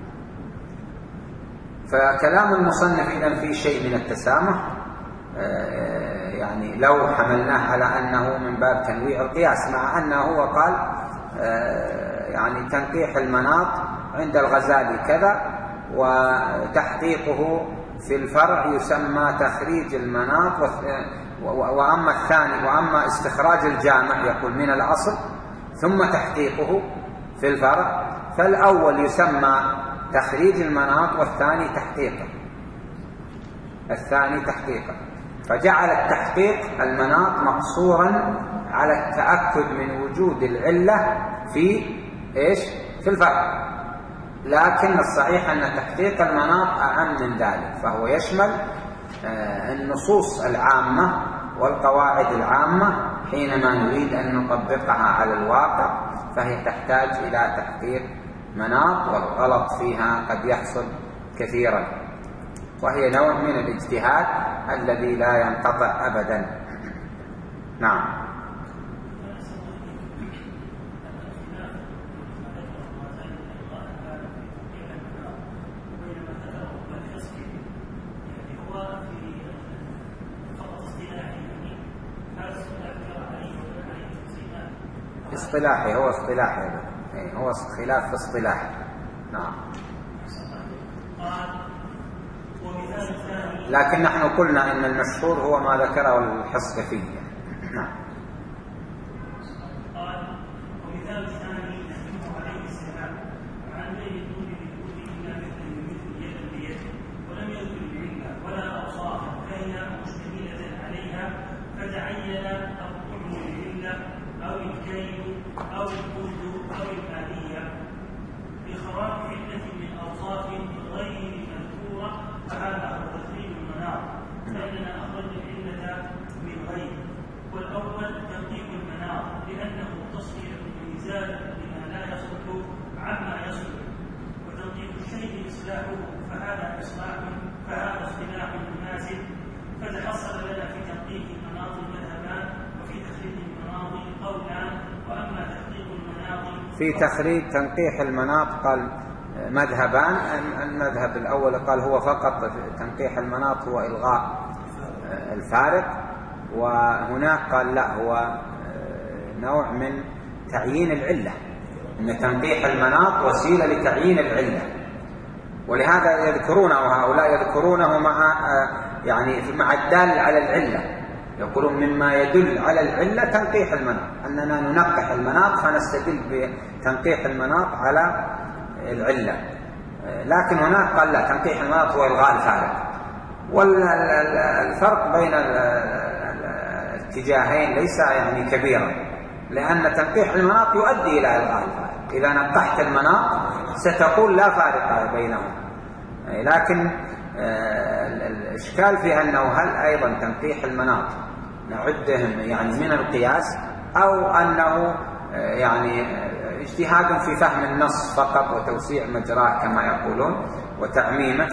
فكلام المصنف إذن فيه شيء من التسامح، يعني لو حملناه على أنه من باب تنويع القياس، مع أنه هو قال يعني تنقيح المناط عند الغزالي كذا، وتحقيقه في الفرع يسمى تخريج المناط، وأما الثاني وأما استخراج الجامع يقول من الأصل ثم تحقيقه في الفرع، فالأول يسمى تخريج المناط والثاني تحقيقا الثاني تحقيقا فجعل التحقيق المناط مقصورا على التأكد من وجود العلة في إيش؟ في الفرع. لكن الصحيح أن تحقيق المناط أعم من ذلك، فهو يشمل النصوص العامة والقواعد العامة حينما نريد أن نطبقها على الواقع، فهي تحتاج إلى تحقيق مناط، والغلط فيها قد يحصل كثيرا، وهي نوع من الاجتهاد الذي لا ينقطع أبدا. نعم. اصطلاحي هو اصطلاحي هو خلاف في اصطلاحي. نعم. لكن نحن قلنا ان المشهور هو ما ذكره الحصكفي. نعم. ومثال ثاني نحن عليه السلام عن لا يكون بوجود الا مثل مثل يد بيد، ولم يذكر العله ولا اوصافا فهي مشتمله عليها، فتعين الحكم للعله او الكيل او الجهد او الآلية بإخراج علة من أوصاف غير مذكورة، فهذا هو تخريج المناط، فإننا أخرجنا العلة من غير. والأول تنقيح المناط لأنه تصفية وإزالة لما لا يصلح عما يصلح، وتنقيح الشيء إصلاحه، فهذا إصلاح فهذا اصطلاح مناسب. فتحصل لنا في تنقيح المناط المذهبان، وفي تخريج المناط قولان. وأما تحقيق المناط في تخريج تنقيح المناط قال مذهبان. المذهب الأول قال هو فقط تنقيح المناط هو إلغاء الفارق، وهناك قال لا، هو نوع من تعيين العلة، أن تنقيح المناط وسيلة لتعيين العلة، ولهذا يذكرونه هؤلاء يذكرونه مع يعني مع الدال على العلة، يقولون مما يدل على العلة تنقيح المناط، أننا ننقح المناط فنستدل بتنقيح المناط على العلة. لكن هناك قال لا، تنقيح المناط هو إلغاء الفارق. والفرق بين الاتجاهين ليس يعني كبيرا، لأن تنقيح المناط يؤدي إلى إلغاء الفارق. إذا نقحت المناط ستقول لا فارق بينهم، لكن الإشكال في أنه هل أيضا تنقيح المناط نعدهم يعني من القياس، أو أنه يعني اجتهاد في فهم النص فقط وتوسيع مجراه كما يقولون وتعميمه.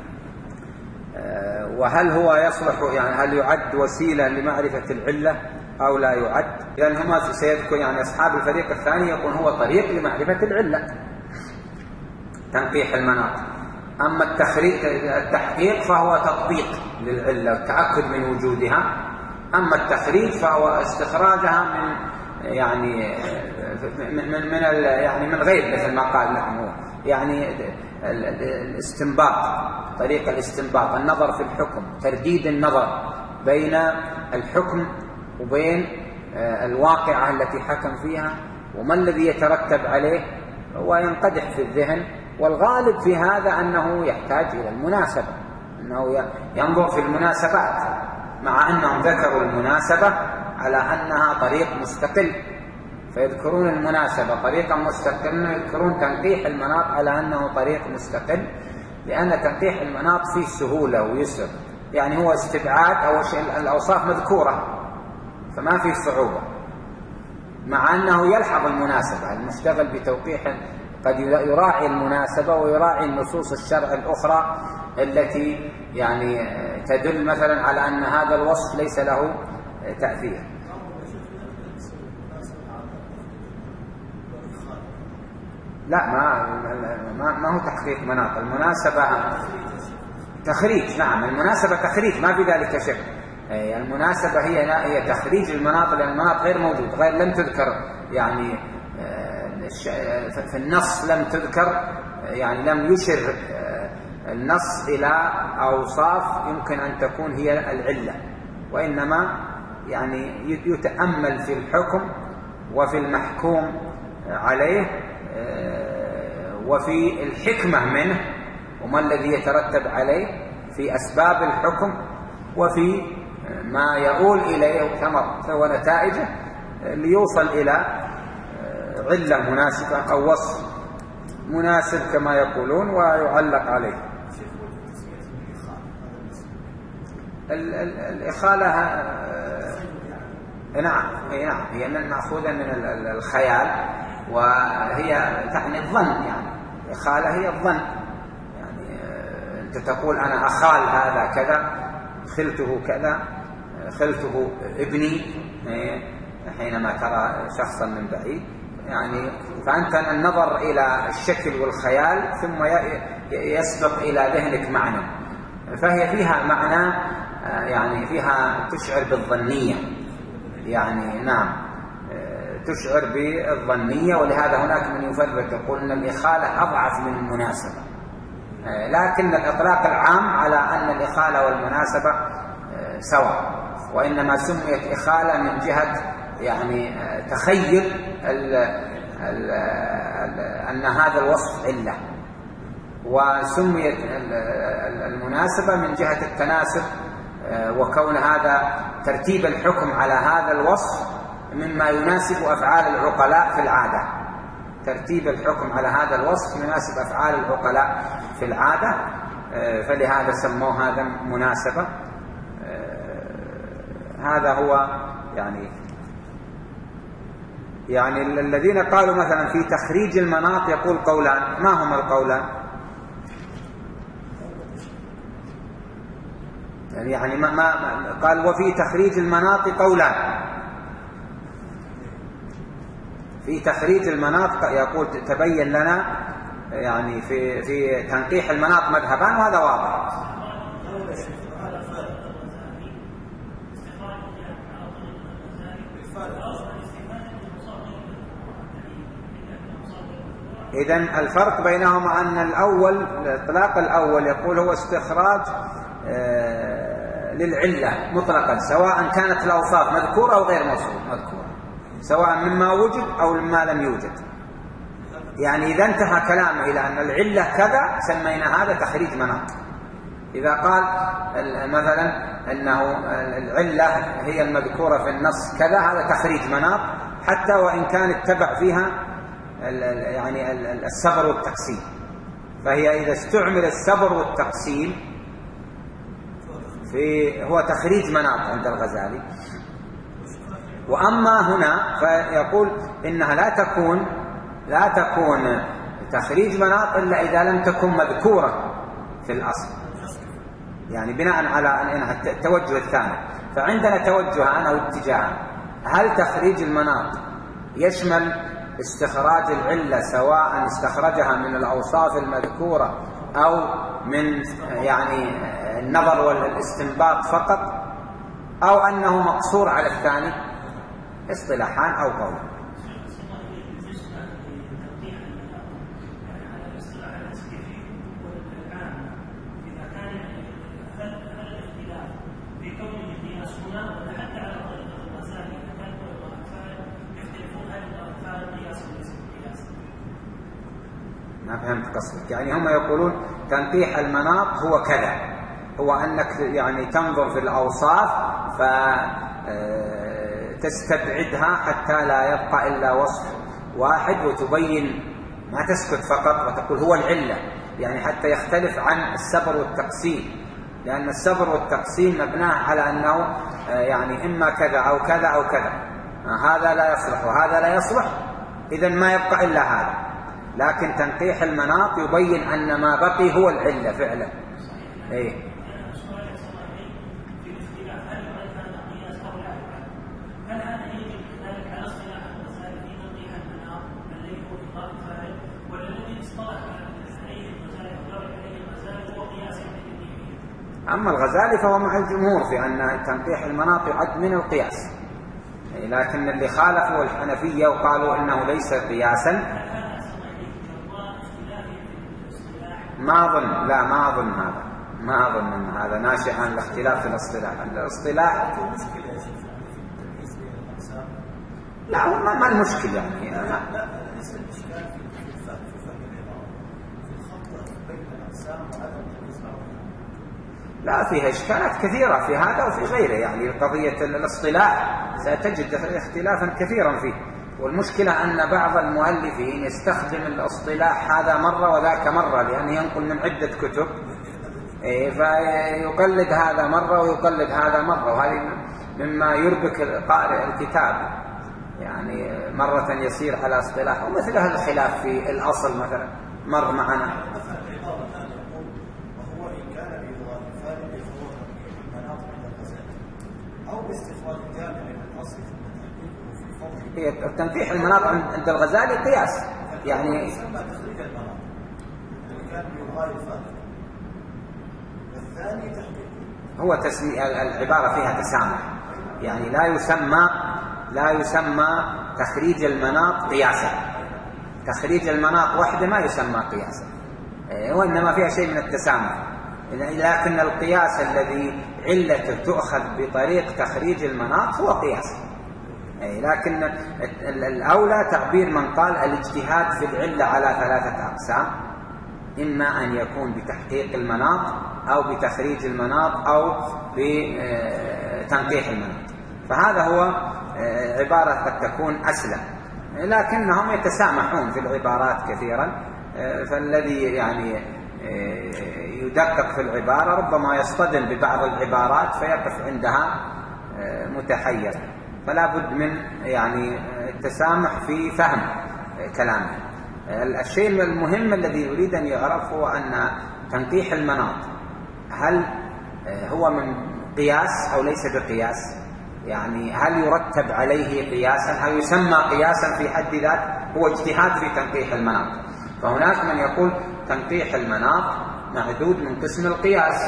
وهل هو يصلح يعني هل يعد وسيلة لمعرفة العلة أو لا يعد؟ لأن هم سيذكر يعني أصحاب الفريق الثاني يقول هو طريق لمعرفة العلة تنقيح المناط. أما التحقيق فهو تطبيق للعلة والتأكد من وجودها، أما التخريج فهو استخراجها من يعني من من يعني من غير، مثل ما قال لكم هو يعني الاستنباط، طريق الاستنباط، النظر في الحكم، ترديد النظر بين الحكم وبين الواقعة التي حكم فيها وما الذي يترتب عليه، وينقدح في الذهن. والغالب في هذا أنه يحتاج إلى المناسبة، أنه ينظر في المناسبات، مع أنهم ذكروا المناسبة على أنها طريق مستقل، فيذكرون المناسبة طريقا مستقلا، يذكرون تنقيح المناط على أنه طريق مستقل، لأن تنقيح المناط فيه سهولة ويسر، يعني هو استبعاد أو الأوصاف مذكورة فما فيه صعوبة، مع أنه يلحظ المناسبة. المشتغل بتوقيح قد يراعي المناسبة ويراعي النصوص الشرع الأخرى التي يعني تدل مثلا على أن هذا الوصف ليس له تأثير. لا، ما ما, ما هو تحقيق مناط، المناسبة تخريج. نعم، المناسبة تخريج، ما في ذلك شك. المناسبة هي هي تخريج المناط، لأن المناط غير موجود، غير لم تذكر يعني في النص، لم تذكر يعني لم يشر النص إلى أوصاف يمكن أن تكون هي العلة، وإنما يعني يتأمل في الحكم وفي المحكوم عليه وفي الحكمة منه وما الذي يترتب عليه في أسباب الحكم وفي ما يؤول إليه ثمر ونتائجه ليوصل إلى علة مناسبة أو وصف مناسب كما يقولون ويعلق عليه. الإخالة نعم نعم هي مأخوذة من الخيال وهي تعني الظن، يعني الإخالة هي الظن، يعني أنت تقول أنا أخال هذا كذا، خلته كذا، خلته ابني حينما ترى شخصا من بعيد، يعني فأنت النظر إلى الشكل والخيال ثم يسبق إلى ذهنك معنى، فهي فيها معنى يعني فيها تشعر بالظنية، يعني نعم تشعر بالظنية. ولهذا هناك من يفرق يقول أن الإخالة أضعف من المناسبة، لكن الإطلاق العام على أن الإخالة والمناسبة سواء، وإنما سميت إخالة من جهة يعني تخيل ال ال ال أن هذا الوصف علة، وسميت المناسبة من جهة التناسب وكون هذا ترتيب الحكم على هذا الوصف مما يناسب أفعال العقلاء في العادة، ترتيب الحكم على هذا الوصف يناسب أفعال العقلاء في العادة، فلهذا سموه هذا مناسبة. هذا هو يعني يعني الذين قالوا مثلا في تخريج المناط يقول قولان. ما هما القولان؟ يعني ما, ما قال وفي تخريج المناط قولان. في تخريج المناط يقول تبين لنا يعني في في تنقيح المناط مذهبان، وهذا واضح. إذن الفرق بينهما أن الأول الإطلاق الأول يقول هو استخراج للعلة مطلقا، سواء كانت الأوصاف مذكورة أو غير مذكورة، سواء مما وجد أو مما لم يوجد. يعني إذا انتهى كلامه إلى أن العلة كذا سمينا هذا تخريج مناط. إذا قال مثلا أنه العلة هي المذكورة في النص كذا، هذا تخريج مناط حتى وإن كان اتبع فيها يعني السبر والتقسيم. فهي إذا استعمل السبر والتقسيم في هو تخريج مناط عند الغزالي. وأما هنا فيقول إنها لا تكون لا تكون تخريج مناط إلا إذا لم تكن مذكورة في الأصل، يعني بناء على التوجه الثاني. فعندنا توجهان أو اتجاهان: هل تخريج المناط يشمل استخراج العلة سواء استخرجها من الأوصاف المذكورة أو من يعني النظر والاستنباط فقط، أو أنه مقصور على الثاني؟ اصطلاحان أو قول. ما فهمت قصدك. يعني هم يقولون تنقيح المناط هو كذا، هو أنك يعني تنظر في الأوصاف فتستبعدها حتى لا يبقى إلا وصف واحد، وتبين، ما تسكت فقط وتقول هو العلة، يعني حتى يختلف عن السبر والتقسيم، لأن السبر والتقسيم مبناه على أنه يعني إما كذا أو كذا أو كذا، هذا لا يصلح وهذا لا يصلح، إذن ما يبقى إلا هذا. لكن تنقيح المناط يبين أن ما بقي هو العلة فعلا. إيه؟ أما الغزالي فهو مع الجمهور في أن تنقيح المناط يعد من القياس، لكن اللي خالفوا الحنفية وقالوا إنه ليس قياسا ما أظن، لا ما أظن هذا، ما أظن أن هذا ناشئ عن الاختلاف في الاصطلاح. الاصطلاح لا ما المشكلة يعني. لا، فيها إشكالات كثيرة في هذا وفي غيره، يعني قضية الاصطلاح ستجد اختلافا كثيرا فيه، والمشكلة أن بعض المؤلفين يستخدم الاصطلاح هذا مرة وذاك مرة، لأنه ينقل من عدة كتب، فيقلد هذا مرة ويقلد هذا مرة، وهذه مما يربك قارئ الكتاب، يعني مرة يسير على اصطلاح، ومثل هذا الخلاف في الأصل مثلا مر معنا. هي تنقيح المناط عند الغزالي قياس، يعني هو تسمية العبارة فيها تسامح، يعني لا يسمى لا يسمى تخريج المناط قياسا، تخريج المناط وحده ما يسمى قياسا، وإنما فيها شيء من التسامح، لكن القياس الذي علته تؤخذ بطريق تخريج المناط هو قياس. لكن الأولى تعبير من قال الاجتهاد في العلة على ثلاثة أقسام، إما أن يكون بتحقيق المناط أو بتخريج المناط أو بتنقيح المناط، فهذا هو عبارة قد تكون أسلم، لكنهم يتسامحون في العبارات كثيرا، فالذي يعني يدقق في العبارة ربما يصطدم ببعض العبارات فيقف عندها متحير، فلا بد من يعني التسامح في فهم كلامه. الشيء المهم الذي يريد أن يعرف هو أن تنقيح المناط هل هو من قياس أو ليس بقياس، يعني هل يرتب عليه قياسا، هل يسمى قياسا في حد ذات، هو اجتهاد في تنقيح المناط. فهناك من يقول تنقيح المناط معدود من قسم القياس،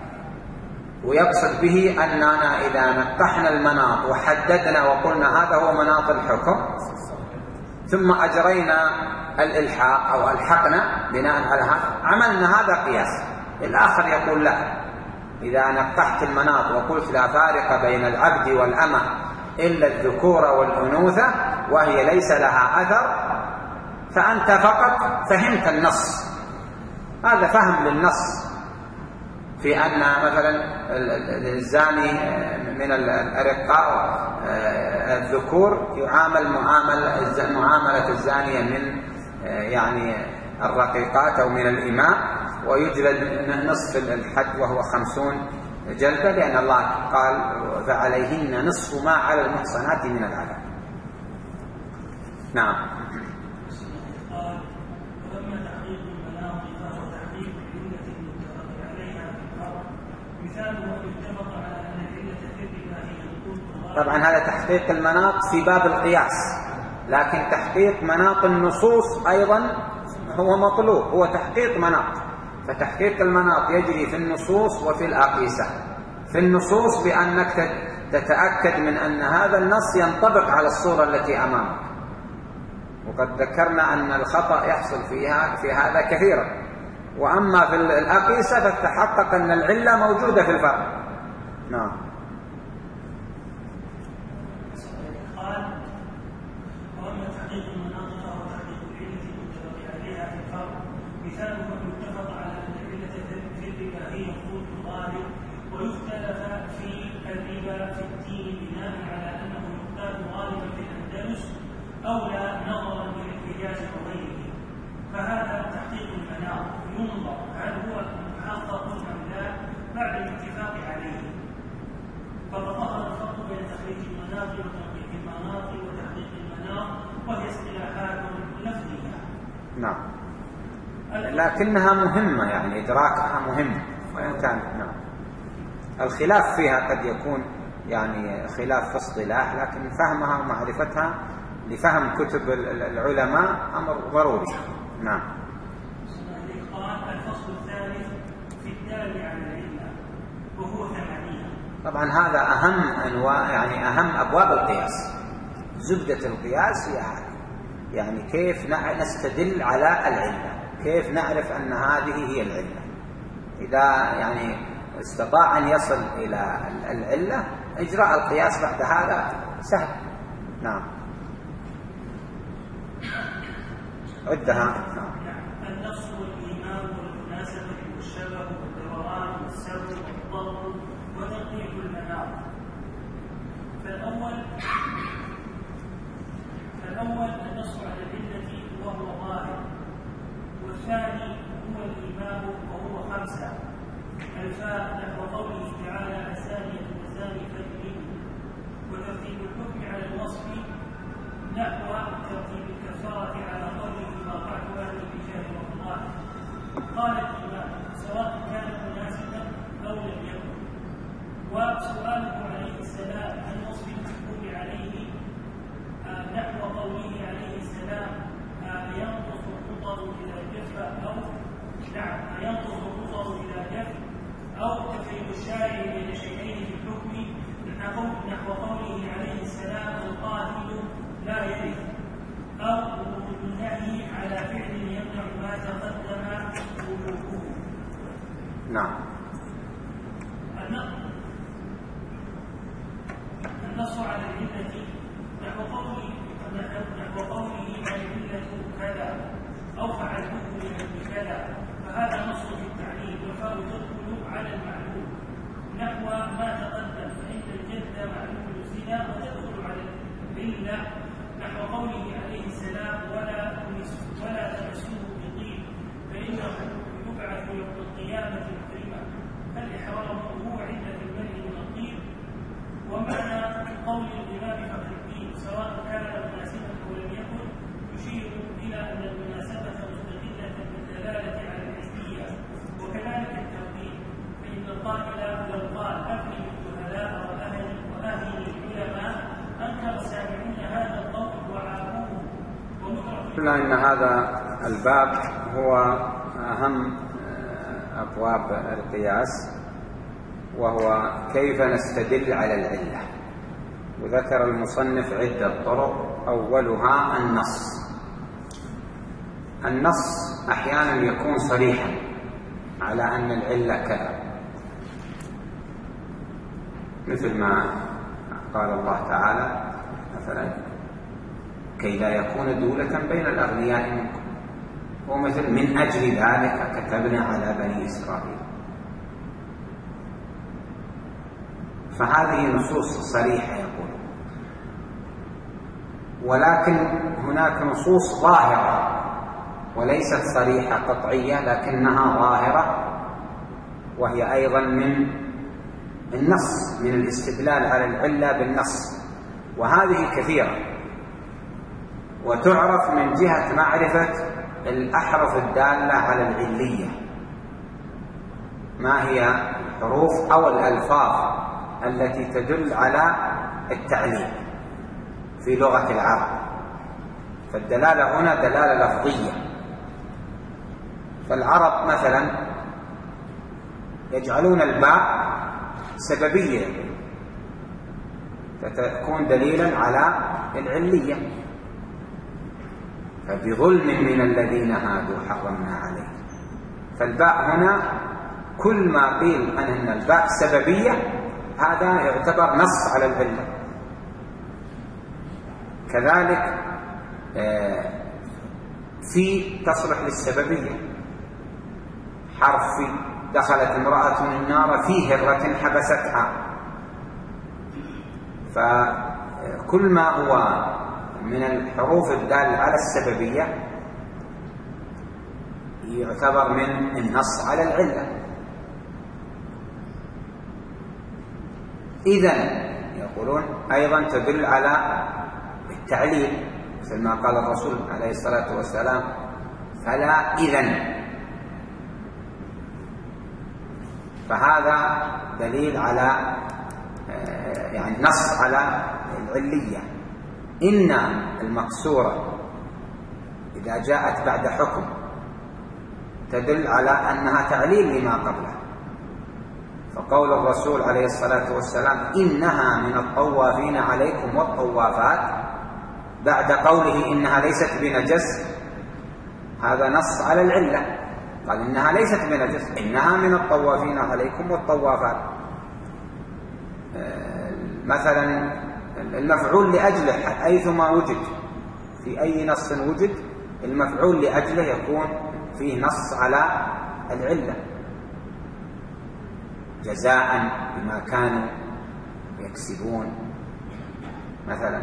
ويقصد به أننا إذا نقحنا المناط وحددنا وقلنا هذا هو مناط الحكم ثم أجرينا الإلحاق أو ألحقنا بناء على هذا عملنا هذا قياس. الآخر يقول لا، إذا نقحت المناط وقلت لا فارق بين العبد والأمة إلا الذكور والأنوثة وهي ليس لها أثر، فأنت فقط فهمت النص، هذا فهم للنص في أن مثلا الزاني من الأرقاء الذكور يعامل معاملة الزانية من يعني الرقيقات أو من الإماء، ويجلد نصف الحد وهو خمسون جلدة، لأن الله قال فعليهن نصف ما على المحصنات من العذاب. نعم. طبعا هذا تحقيق المناط في باب القياس، لكن تحقيق مناط النصوص أيضا هو مطلوب، هو تحقيق مناط، فتحقيق المناط يجري في النصوص وفي الأقيسة. في النصوص بأنك تتأكد من أن هذا النص ينطبق على الصورة التي أمامك، وقد ذكرنا أن الخطأ يحصل فيها في هذا كثيرا. وأما في الأقيسة فتحقق أن العلة موجودة في الفرق. نعم. أولى نظرا للاحتجاج وغيره، فهذا تحقيق المناط ينظر هل هو محقق أم لا بعد الاتفاق عليه. فظهر الفرق بين تخريج المناط وتنقيح المناط وتحقيق المناط، وهي اصطلاحات لفظية. نعم، لكنها مهمة، يعني إدراكها مهم وإن كان نعم الخلاف فيها قد يكون يعني خلاف في اصطلاح، لكن فهمها ومعرفتها لفهم كتب العلماء أمر ضروري. نعم. الفصل الثالث في الدال على العلة وهو ثمانية. طبعا هذا أهم أنواع، يعني أهم أبواب القياس. زبدة القياس هي هذه، يعني كيف نستدل على العلة، كيف نعرف أن هذه هي العلة. إذا يعني استطاع أن يصل إلى العلة إجراء القياس بعد هذا سهل. نعم. عدها. النص والإيمان والمناسبة والضرب وتضييق المنار. فالأول فالأول النص على العلة وهو ظاهر، والثاني هو الإيمان وهو خمسة. الفاء نحو قوله تعالى الزانية والزاني فاجلدوا، وترتيب الحكم على الوصف نحو ترتيب الكفارة على قوله ما طعت أهل بشهر رمضان. قال الإمام سواء كان مناسبا أو لم يكن. وسؤاله عليه السلام عن وصف المحكوم عليه آه نحو قوله عليه السلام آه ينقص الخطر إلى جف أو نعم ينقص الخطر إلى جف أو تفريق الشارع بين شيئين في الحكم نحو قوله عليه السلام القاتل لا يرث، أو النهي على فعل يمنع ما تقدم وجوبه. نعم. النص على العلة نحو قوله نحو قوله العلة كذا أو فعلته لأجل كذا، فهذا نص في التعليل، والفاء تدخل على المعلوم نحو ما تقدم، فإن الجد معلوم الزنا، وتدخل على العلة نحو قوله عليه السلام ولا ولا تمسوه بطيب فإنه يبعث يوم القيامة محرما. فالإحرام هو علة المنع من الطيب. ومعنى قول الإمام فخر الدين سواء كان مناسبا أو لم يكن يشير إلى أن المناسبة مستقلة بالدلالة على الحسية، وكذلك التوحيد، فإن القائل لو قال أفني الجهلاء وأهل وأهل العلماء أنكر السامعون هذا القول وعابوه. قلنا إن هذا الباب هو أهم أبواب القياس، وهو كيف نستدل على العلة. وذكر المصنف عدة طرق، أولها النص. النص أحيانا يكون صريحا على أن العلة كذا، مثل ما قال الله تعالى مثلا كي لا يكون دولة بين الأغنياء منكم، ومثل من أجل ذلك كتبنا على بني إسرائيل. فهذه نصوص صريحة يقول، ولكن هناك نصوص ظاهرة وليست صريحة قطعية لكنها ظاهرة، وهي أيضا من النص، من الاستدلال على العلة بالنص، وهذه كثيرة، وتعرف من جهة معرفة الأحرف الدالة على العلية، ما هي الحروف أو الألفاظ التي تدل على التعليل في لغة العرب. فالدلالة هنا دلالة لفظية. فالعرب مثلا يجعلون الباء سببية فتكون دليلا على العلية، فبظلم من الذين هادوا حرمنا عليه. فالباء هنا كل ما قيل عن أن الباء سببية هذا يعتبر نص على العلة. كذلك في تصلح للسببية، حرف في دخلت امرأة النار في هرة حبستها. فكل ما هو من الحروف الدالة على السببية يعتبر من النص على العلة. إذن يقولون أيضا تدل على التعليل، مثل ما قال الرسول عليه الصلاة والسلام فلا إذن. فهذا دليل على يعني نص على العلية. إن المقصورة إذا جاءت بعد حكم تدل على أنها تعليل لما قبله. فقول الرسول عليه الصلاة والسلام إنها من الطوافين عليكم والطوافات بعد قوله إنها ليست بنجس، هذا نص على العلة. قال إنها ليست بنجس، إنها من الطوافين عليكم والطوافات. مثلا المفعول لأجله أيثما وجد، في أي نص وجد المفعول لأجله يكون فيه نص على العلة. جزاء بما كانوا يكسبون مثلا.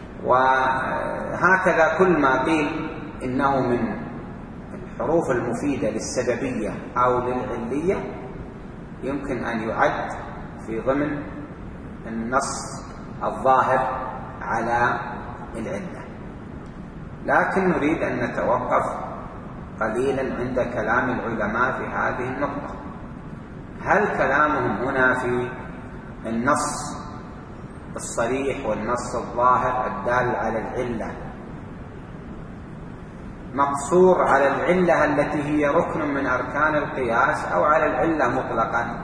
وهكذا كل ما قيل إنه من الحروف المفيدة للسببية أو للعلية يمكن أن يعد في ضمن النص الظاهر على العلة. لكن نريد أن نتوقف قليلا عند كلام العلماء في هذه النقطة. هل كلامهم هنا في النص الصريح والنص الظاهر الدال على العلة مقصور على العلة التي هي ركن من أركان القياس أو على العلة مطلقا؟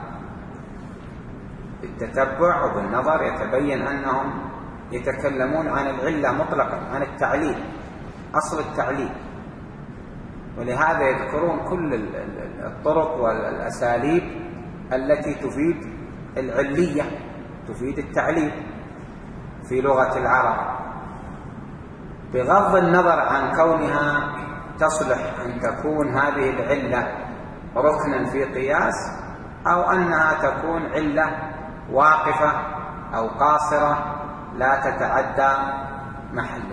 بالتتبع وبالنظر يتبين أنهم يتكلمون عن العلة مطلقا، عن التعليل، أصل التعليل. ولهذا يذكرون كل الطرق والأساليب التي تفيد العلية، تفيد التعليل في لغة العرب، بغض النظر عن كونها تصلح أن تكون هذه العلة ركنا في قياس أو أنها تكون علة واقفة أو قاصرة لا تتعدى محله.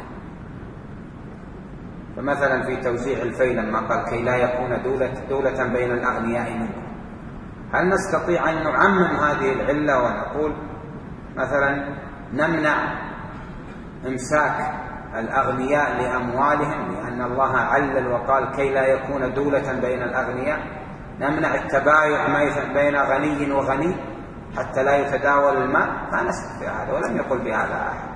فمثلا في توزيع الفيل لما قال كي لا يكون دولة, دولة بين الأغنياء منكم، هل نستطيع أن نعمم هذه العلة ونقول مثلا نمنع إمساك الأغنياء لأموالهم لأن الله علل وقال كي لا يكون دولة بين الأغنياء، نمنع التبايع بين غني وغني حتى لا يتداول المال؟ ما نستطيع هذا، ولم يقل بهذا أحد،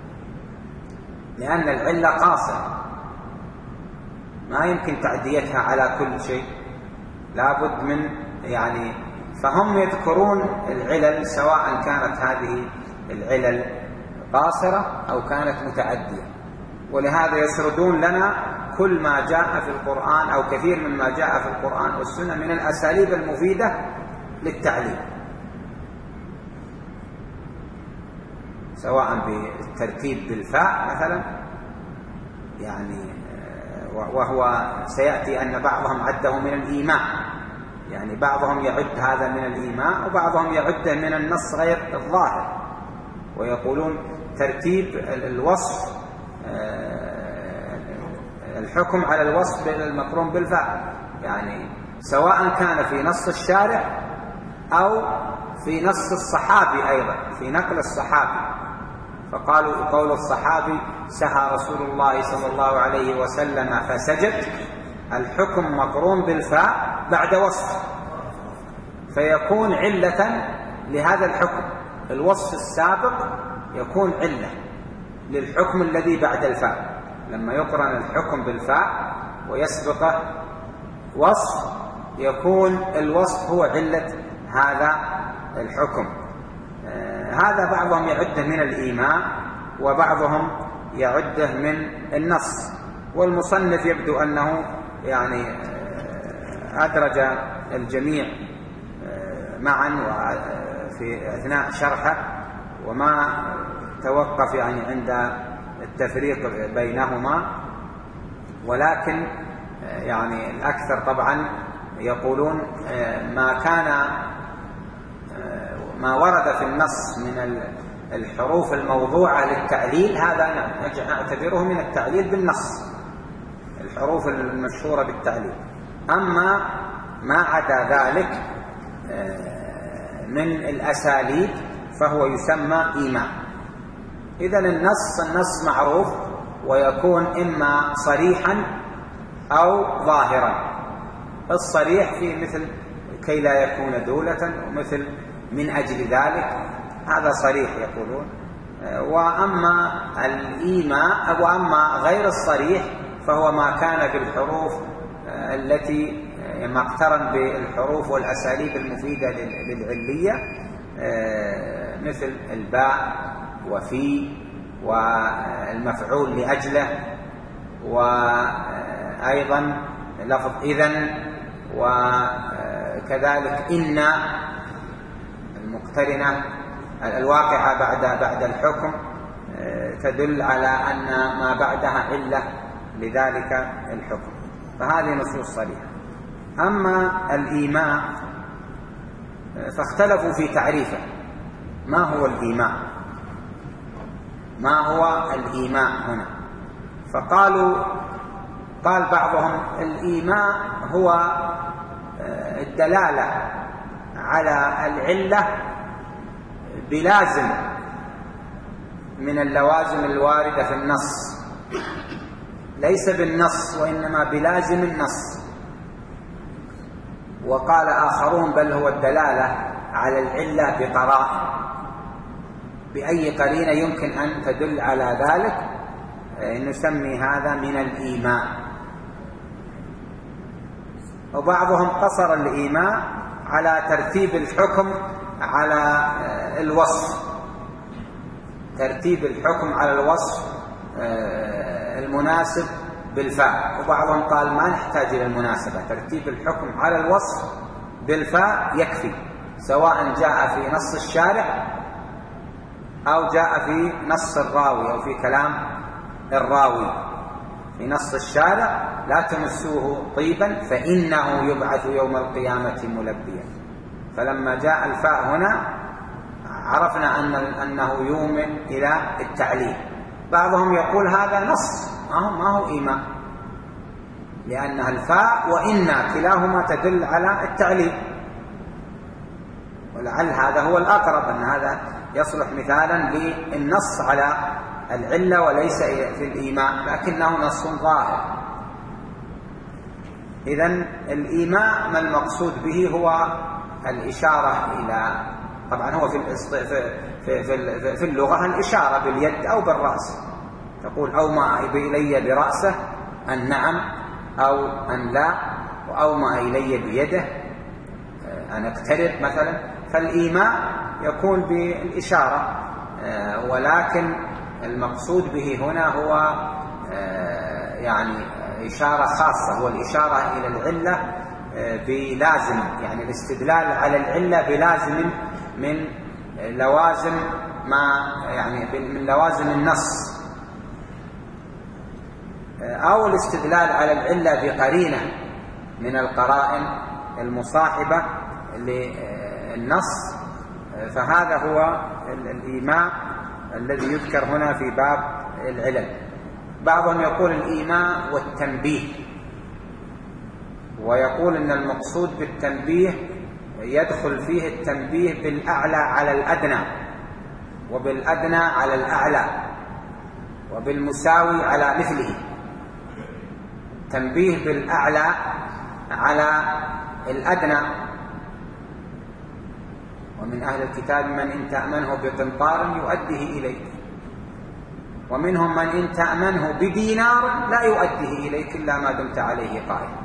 لأن العلة قاصرة ما يمكن تعديتها على كل شيء، لابد من يعني. فهم يذكرون العلل سواء كانت هذه العلل قاصرة أو كانت متعدية، ولهذا يسردون لنا كل ما جاء في القرآن أو كثير مما جاء في القرآن والسنة من الأساليب المفيدة للتعليل، سواء بالترتيب بالفاء مثلا، يعني وهو سيأتي أن بعضهم عده من الإيماء، يعني بعضهم يعد هذا من الإيماء وبعضهم يعده من النص غير الظاهر، ويقولون ترتيب الوصف الحكم على الوصف المقرون بالفاء، يعني سواء كان في نص الشارع أو في نص الصحابي أيضا، في نقل الصحابي. فقالوا قول الصحابي سهى رسول الله صلى الله عليه وسلم فسجد، الحكم مقرون بالفاء بعد وصف، فيكون علة لهذا الحكم، الوصف السابق يكون علة للحكم الذي بعد الفاء، لما يقرن الحكم بالفاء ويسبقه وصف يكون الوصف هو علة هذا الحكم. هذا بعضهم يعده من الإيماء وبعضهم يعده من النص، والمصنف يبدو أنه يعني أدرج الجميع معا في أثناء شرحه، وما توقف يعني عند التفريق بينهما، ولكن يعني الأكثر طبعا يقولون ما كان ما ورد في النص من الحروف الموضوعة للتعليل هذا نعتبره من التعليل بالنص، الحروف المشهورة بالتعليل. أما ما عدا ذلك من الأساليب فهو يسمى إيماء. إذن النص النص معروف ويكون إما صريحا أو ظاهرا. الصريح في مثل كي لا يكون دولة، ومثل من أجل ذلك، هذا صريح يقولون. وأما الإيماء وأما غير الصريح فهو ما كان بالحروف التي ما اقترن بالحروف والأساليب المفيدة للعلية، مثل الباء وفي والمفعول لأجله، وأيضا لفظ إذن، وكذلك إن المقترنة الواقعة بعد بعد الحكم تدل على أن ما بعدها علة لذلك الحكم، فهذه نصوص صريحة. أما الإيماء فاختلفوا في تعريفه. ما هو الإيماء؟ ما هو الإيماء هنا؟ فقالوا قال بعضهم الإيماء هو الدلالة على العلة بلازم من اللوازم الواردة في النص، ليس بالنص وإنما بلازم النص. وقال آخرون بل هو الدلالة على العلة بقرائن، بأي قرينة يمكن أن تدل على ذلك نسمي هذا من الإيماء. وبعضهم قصر الإيماء على ترتيب الحكم على الوصف، ترتيب الحكم على الوصف المناسب بالفاء. وبعضهم قال ما نحتاج إلى المناسبة، ترتيب الحكم على الوصف بالفاء يكفي، سواء جاء في نص الشارع أو جاء في نص الراوي أو في كلام الراوي. في نص الشارع لا تمسوه طيبا فإنه يبعث يوم القيامة ملبيا. فلما جاء الفاء هنا عرفنا أن أنه يومئ إلى التعليل. بعضهم يقول هذا نص ما هو إيماء، لأنها الفاء وإنا كلاهما تدل على التعليل، ولعل هذا هو الأقرب، أن هذا يصلح مثالا للنص على العلة وليس في الإيماء، لكنه نص ظاهر. إذن الإيماء ما المقصود به هو الإشارة إلى، طبعا هو في في في في اللغة الإشارة باليد أو بالرأس، تقول أومأ إلي برأسه أن نعم أو أن لا، وأومأ إلي بيده أن اقترب مثلا. فالإيماء يكون بالإشارة، ولكن المقصود به هنا هو يعني إشارة خاصة، هو الإشارة إلى العلة بلازم، يعني الاستدلال على العلة بلازم من لوازم ما يعني من لوازم النص، أو الاستدلال على العلة بقرينة من القرائن المصاحبة للنص. فهذا هو الإيماء الذي يذكر هنا في باب العلل. بعضهم يقول الإيماء والتنبيه، ويقول أن المقصود بالتنبيه يدخل فيه التنبيه بالأعلى على الأدنى، وبالأدنى على الأعلى، وبالمساوي على مثله. تنبيه بالأعلى على الأدنى. ومن أهل الكتاب من إن تأمنه بقنطار يؤديه إليك، ومنهم من إن تأمنه بدينار لا يؤديه إليك إلا ما دمت عليه قائما.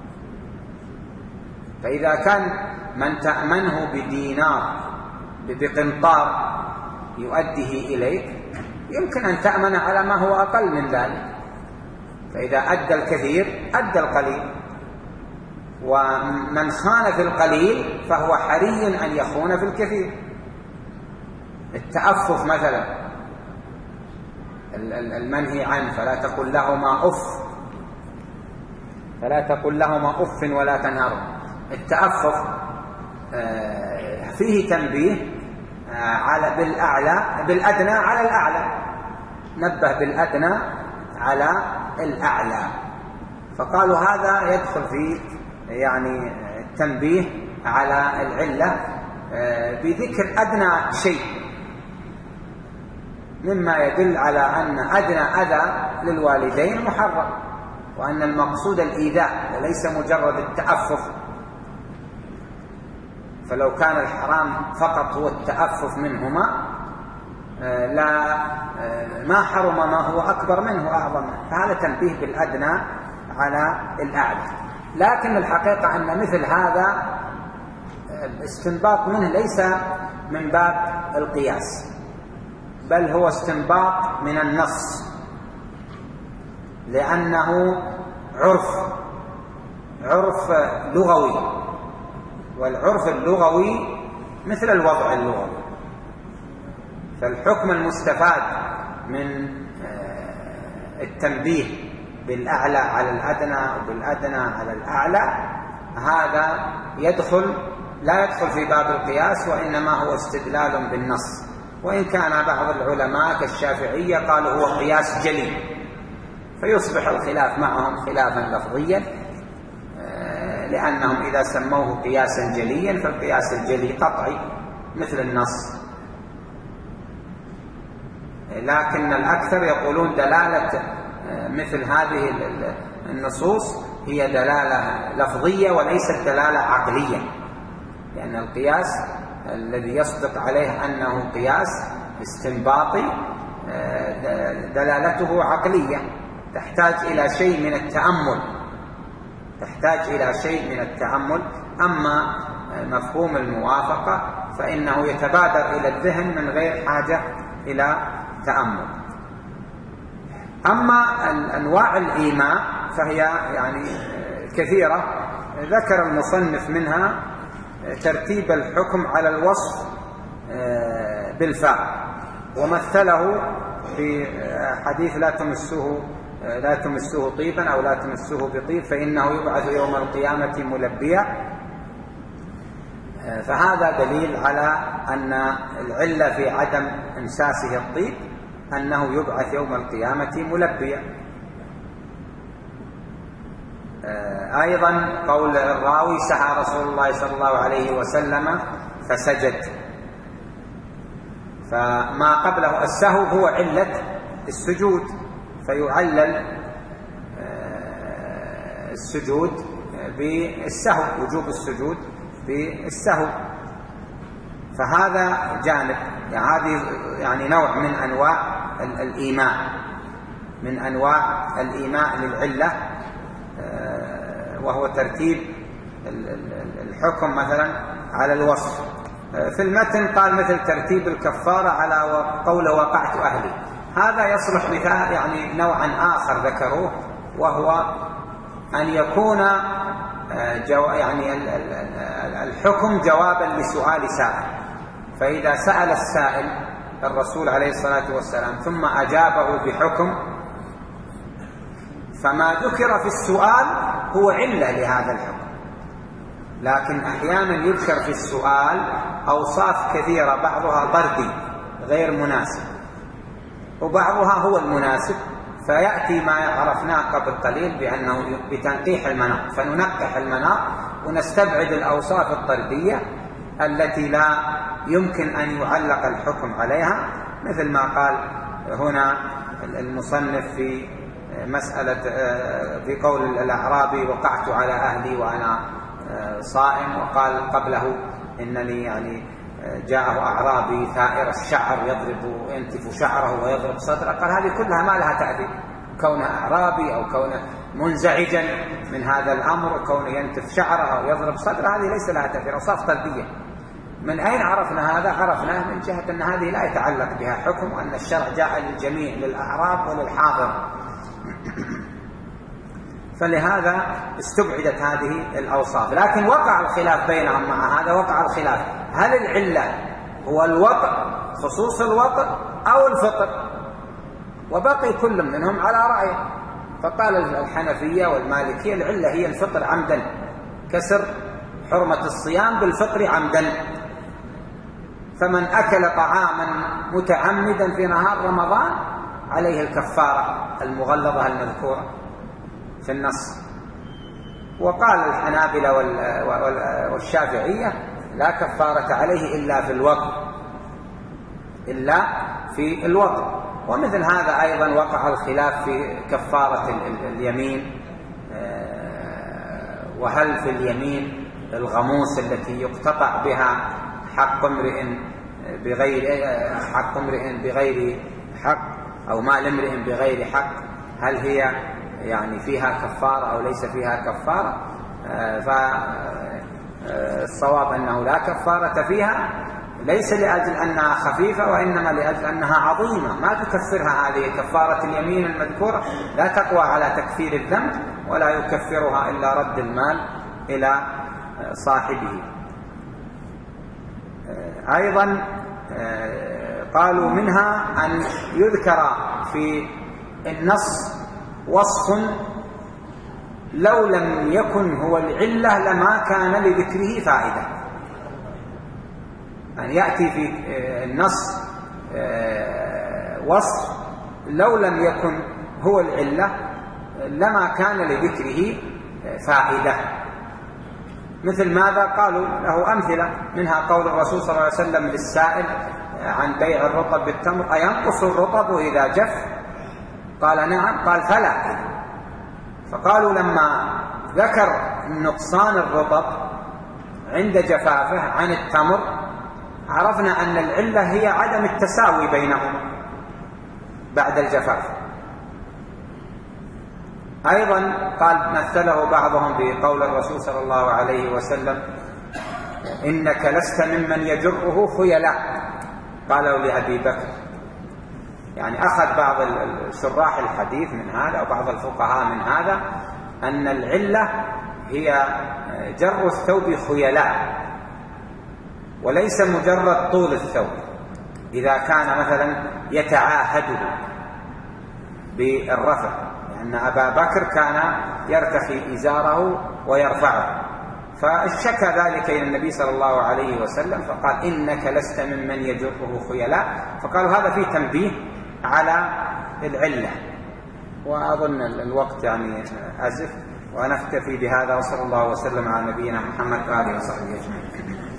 فإذا كان من تأمنه بدينار بقنطار يؤديه إليك، يمكن أن تأمن على ما هو أقل من ذلك. فإذا أدى الكثير أدى القليل، ومن خان في القليل فهو حري أن يخون في الكثير. التأفف مثلا المنهي عنه، فلا تقل لهما أف، فلا تقل لهما أف ولا تنهرهما. التأفف فيه تنبيه على بالأعلى بالأدنى على الأعلى، نبه بالأدنى على الأعلى. فقالوا هذا يدخل في يعني التنبيه على العلة بذكر أدنى شيء مما يدل على أن أدنى أذى للوالدين محرم، وأن المقصود الإيذاء وليس مجرد التأفف. فلو كان الحرام فقط هو التأفف منهما لا ما حرم ما هو أكبر منه أعظم. فهذا تنبيه بالأدنى على الأعلى. لكن الحقيقة أن مثل هذا الاستنباط منه ليس من باب القياس، بل هو استنباط من النص، لأنه عرف عرف لغوي، والعرف اللغوي مثل الوضع اللغوي. فالحكم المستفاد من التنبيه بالأعلى على الأدنى وبالأدنى على الأعلى هذا يدخل لا يدخل في باب القياس، وإنما هو استدلال بالنص، وإن كان بعض العلماء كالشافعية قالوا هو قياس جلي، فيصبح الخلاف معهم خلافا لفظيا، لأنهم إذا سموه قياسا جليا فالقياس الجلي قطعي مثل النص. لكن الأكثر يقولون دلالة مثل هذه النصوص هي دلالة لفظية وليست دلالة عقلية، لأن القياس الذي يصدق عليه أنه قياس استنباطي دلالته عقلية، تحتاج إلى شيء من التأمل تحتاج إلى شيء من التأمل أما مفهوم الموافقة فإنه يتبادر إلى الذهن من غير حاجة إلى تأمل. أما أنواع الإيماء فهي يعني كثيرة، ذكر المصنف منها ترتيب الحكم على الوصف بالفاء، ومثله في حديث لا تمسوه لا تمسوه طيبا أو لا تمسوه بطيب فإنه يبعث يوم القيامة ملبيا. فهذا دليل على أن العلة في عدم إمساسه الطيب أنه يبعث يوم القيامة ملبيا. أيضا قول الراوي سعى رسول الله صلى الله عليه وسلم فسجد، فما قبله السهو هو علة السجود، فيعلل السجود بالسهو، وجوب السجود بالسهو. فهذا جانب، يعني هذه يعني نوع من أنواع الإيماء من أنواع الإيماء للعلة، وهو ترتيب الحكم مثلا على الوصف. في المتن قال مثل ترتيب الكفارة على قول وقعت أهلي، هذا يصلح مثال يعني نوعا آخر ذكروه، وهو أن يكون جو يعني الحكم جوابا لسؤال سائل، فإذا سأل السائل الرسول عليه الصلاة والسلام ثم أجابه بحكم، فما ذكر في السؤال هو علة لهذا الحكم. لكن أحيانا يذكر في السؤال أوصاف كثيرة بعضها طردي غير مناسب، وبعضها هو المناسب، فيأتي ما عرفناه قبل قليل بأنه بتنقيح المناط، فننقح المناط ونستبعد الأوصاف الطردية التي لا يمكن أن يعلق الحكم عليها، مثل ما قال هنا المصنف في مسألة في قول الأعرابي وقعت على أهلي وأنا صائم، وقال قبله إنني يعني جاءه أعرابي ثائر الشعر يضرب ينتف شعره ويضرب صدره، قال هذه كلها ما لها تأثير، كونه أعرابي أو كونه منزعجا من هذا الأمر وكونه ينتف شعره أو يضرب صدره هذه ليس لها تأثير، أوصاف طردية. من أين عرفنا هذا؟ عرفناه من جهة أن هذه لا يتعلق بها حكم، وأن الشرع جاء للجميع للأعراب وللحاضر، فلهذا استبعدت هذه الأوصاف. لكن وقع الخلاف بينهم، مع هذا وقع الخلاف هل العلة هو الوطء خصوص الوطء أو الفطر، وبقي كل منهم على رأيه، فقال الحنفية والمالكية العلة هي الفطر عمدا، كسر حرمة الصيام بالفطر عمدا، فمن أكل طعاما متعمدا في نهار رمضان عليه الكفارة المغلظة المذكورة في النص. وقال الحنابلة والشافعية لا كفارة عليه إلا في الوقت إلا في الوقت. ومثل هذا أيضا وقع الخلاف في كفارة اليمين، وهل في اليمين الغموس التي يقتطع بها حق امرئ بغير حق امرئ بغير حق أو مال امرئ بغير حق، هل هي يعني فيها كفارة أو ليس فيها كفارة؟ فالصواب أنه لا كفارة فيها، ليس لأجل أنها خفيفة وإنما لأجل أنها عظيمة، ما تكفرها هذه كفارة اليمين المذكورة، لا تقوى على تكفير الذنب ولا يكفرها إلا رد المال إلى صاحبه. أيضا قالوا منها أن يذكر في النص وصف لو لم يكن هو العلة لما كان لذكره فائدة، أن يأتي في النص وصف لو لم يكن هو العلة لما كان لذكره فائدة. مثل ماذا؟ قالوا له أمثلة، منها قول الرسول صلى الله عليه وسلم للسائل عن بيع الرطب بالتمر: أينقص الرطب إذا جف؟ قال نعم. قال فلا. فقالوا لما ذكر نقصان الرطب عند جفافه عن التمر عرفنا أن العلة هي عدم التساوي بينهما بعد الجفاف. أيضا قال مثله بعضهم بقول الرسول صلى الله عليه وسلم: إنك لست ممن يجره خيلاء. قالوا لأبي بكر، يعني أخذ بعض شراح الحديث من هذا أو بعض الفقهاء من هذا أن العلة هي جر الثوب خيلاء وليس مجرد طول الثوب، إذا كان مثلا يتعاهده بالرفع، لأن أبا بكر كان يرتخي إزاره ويرفعه، فاشتكى ذلك إلى النبي صلى الله عليه وسلم فقال: إنك لست ممن يجره خيلاء. فقالوا هذا فيه تنبيه على العلة. وأظن الوقت يعني أزف، ونكتفي بهذا، وصلى الله وسلم على نبينا محمد وآله وصحبه أجمعين.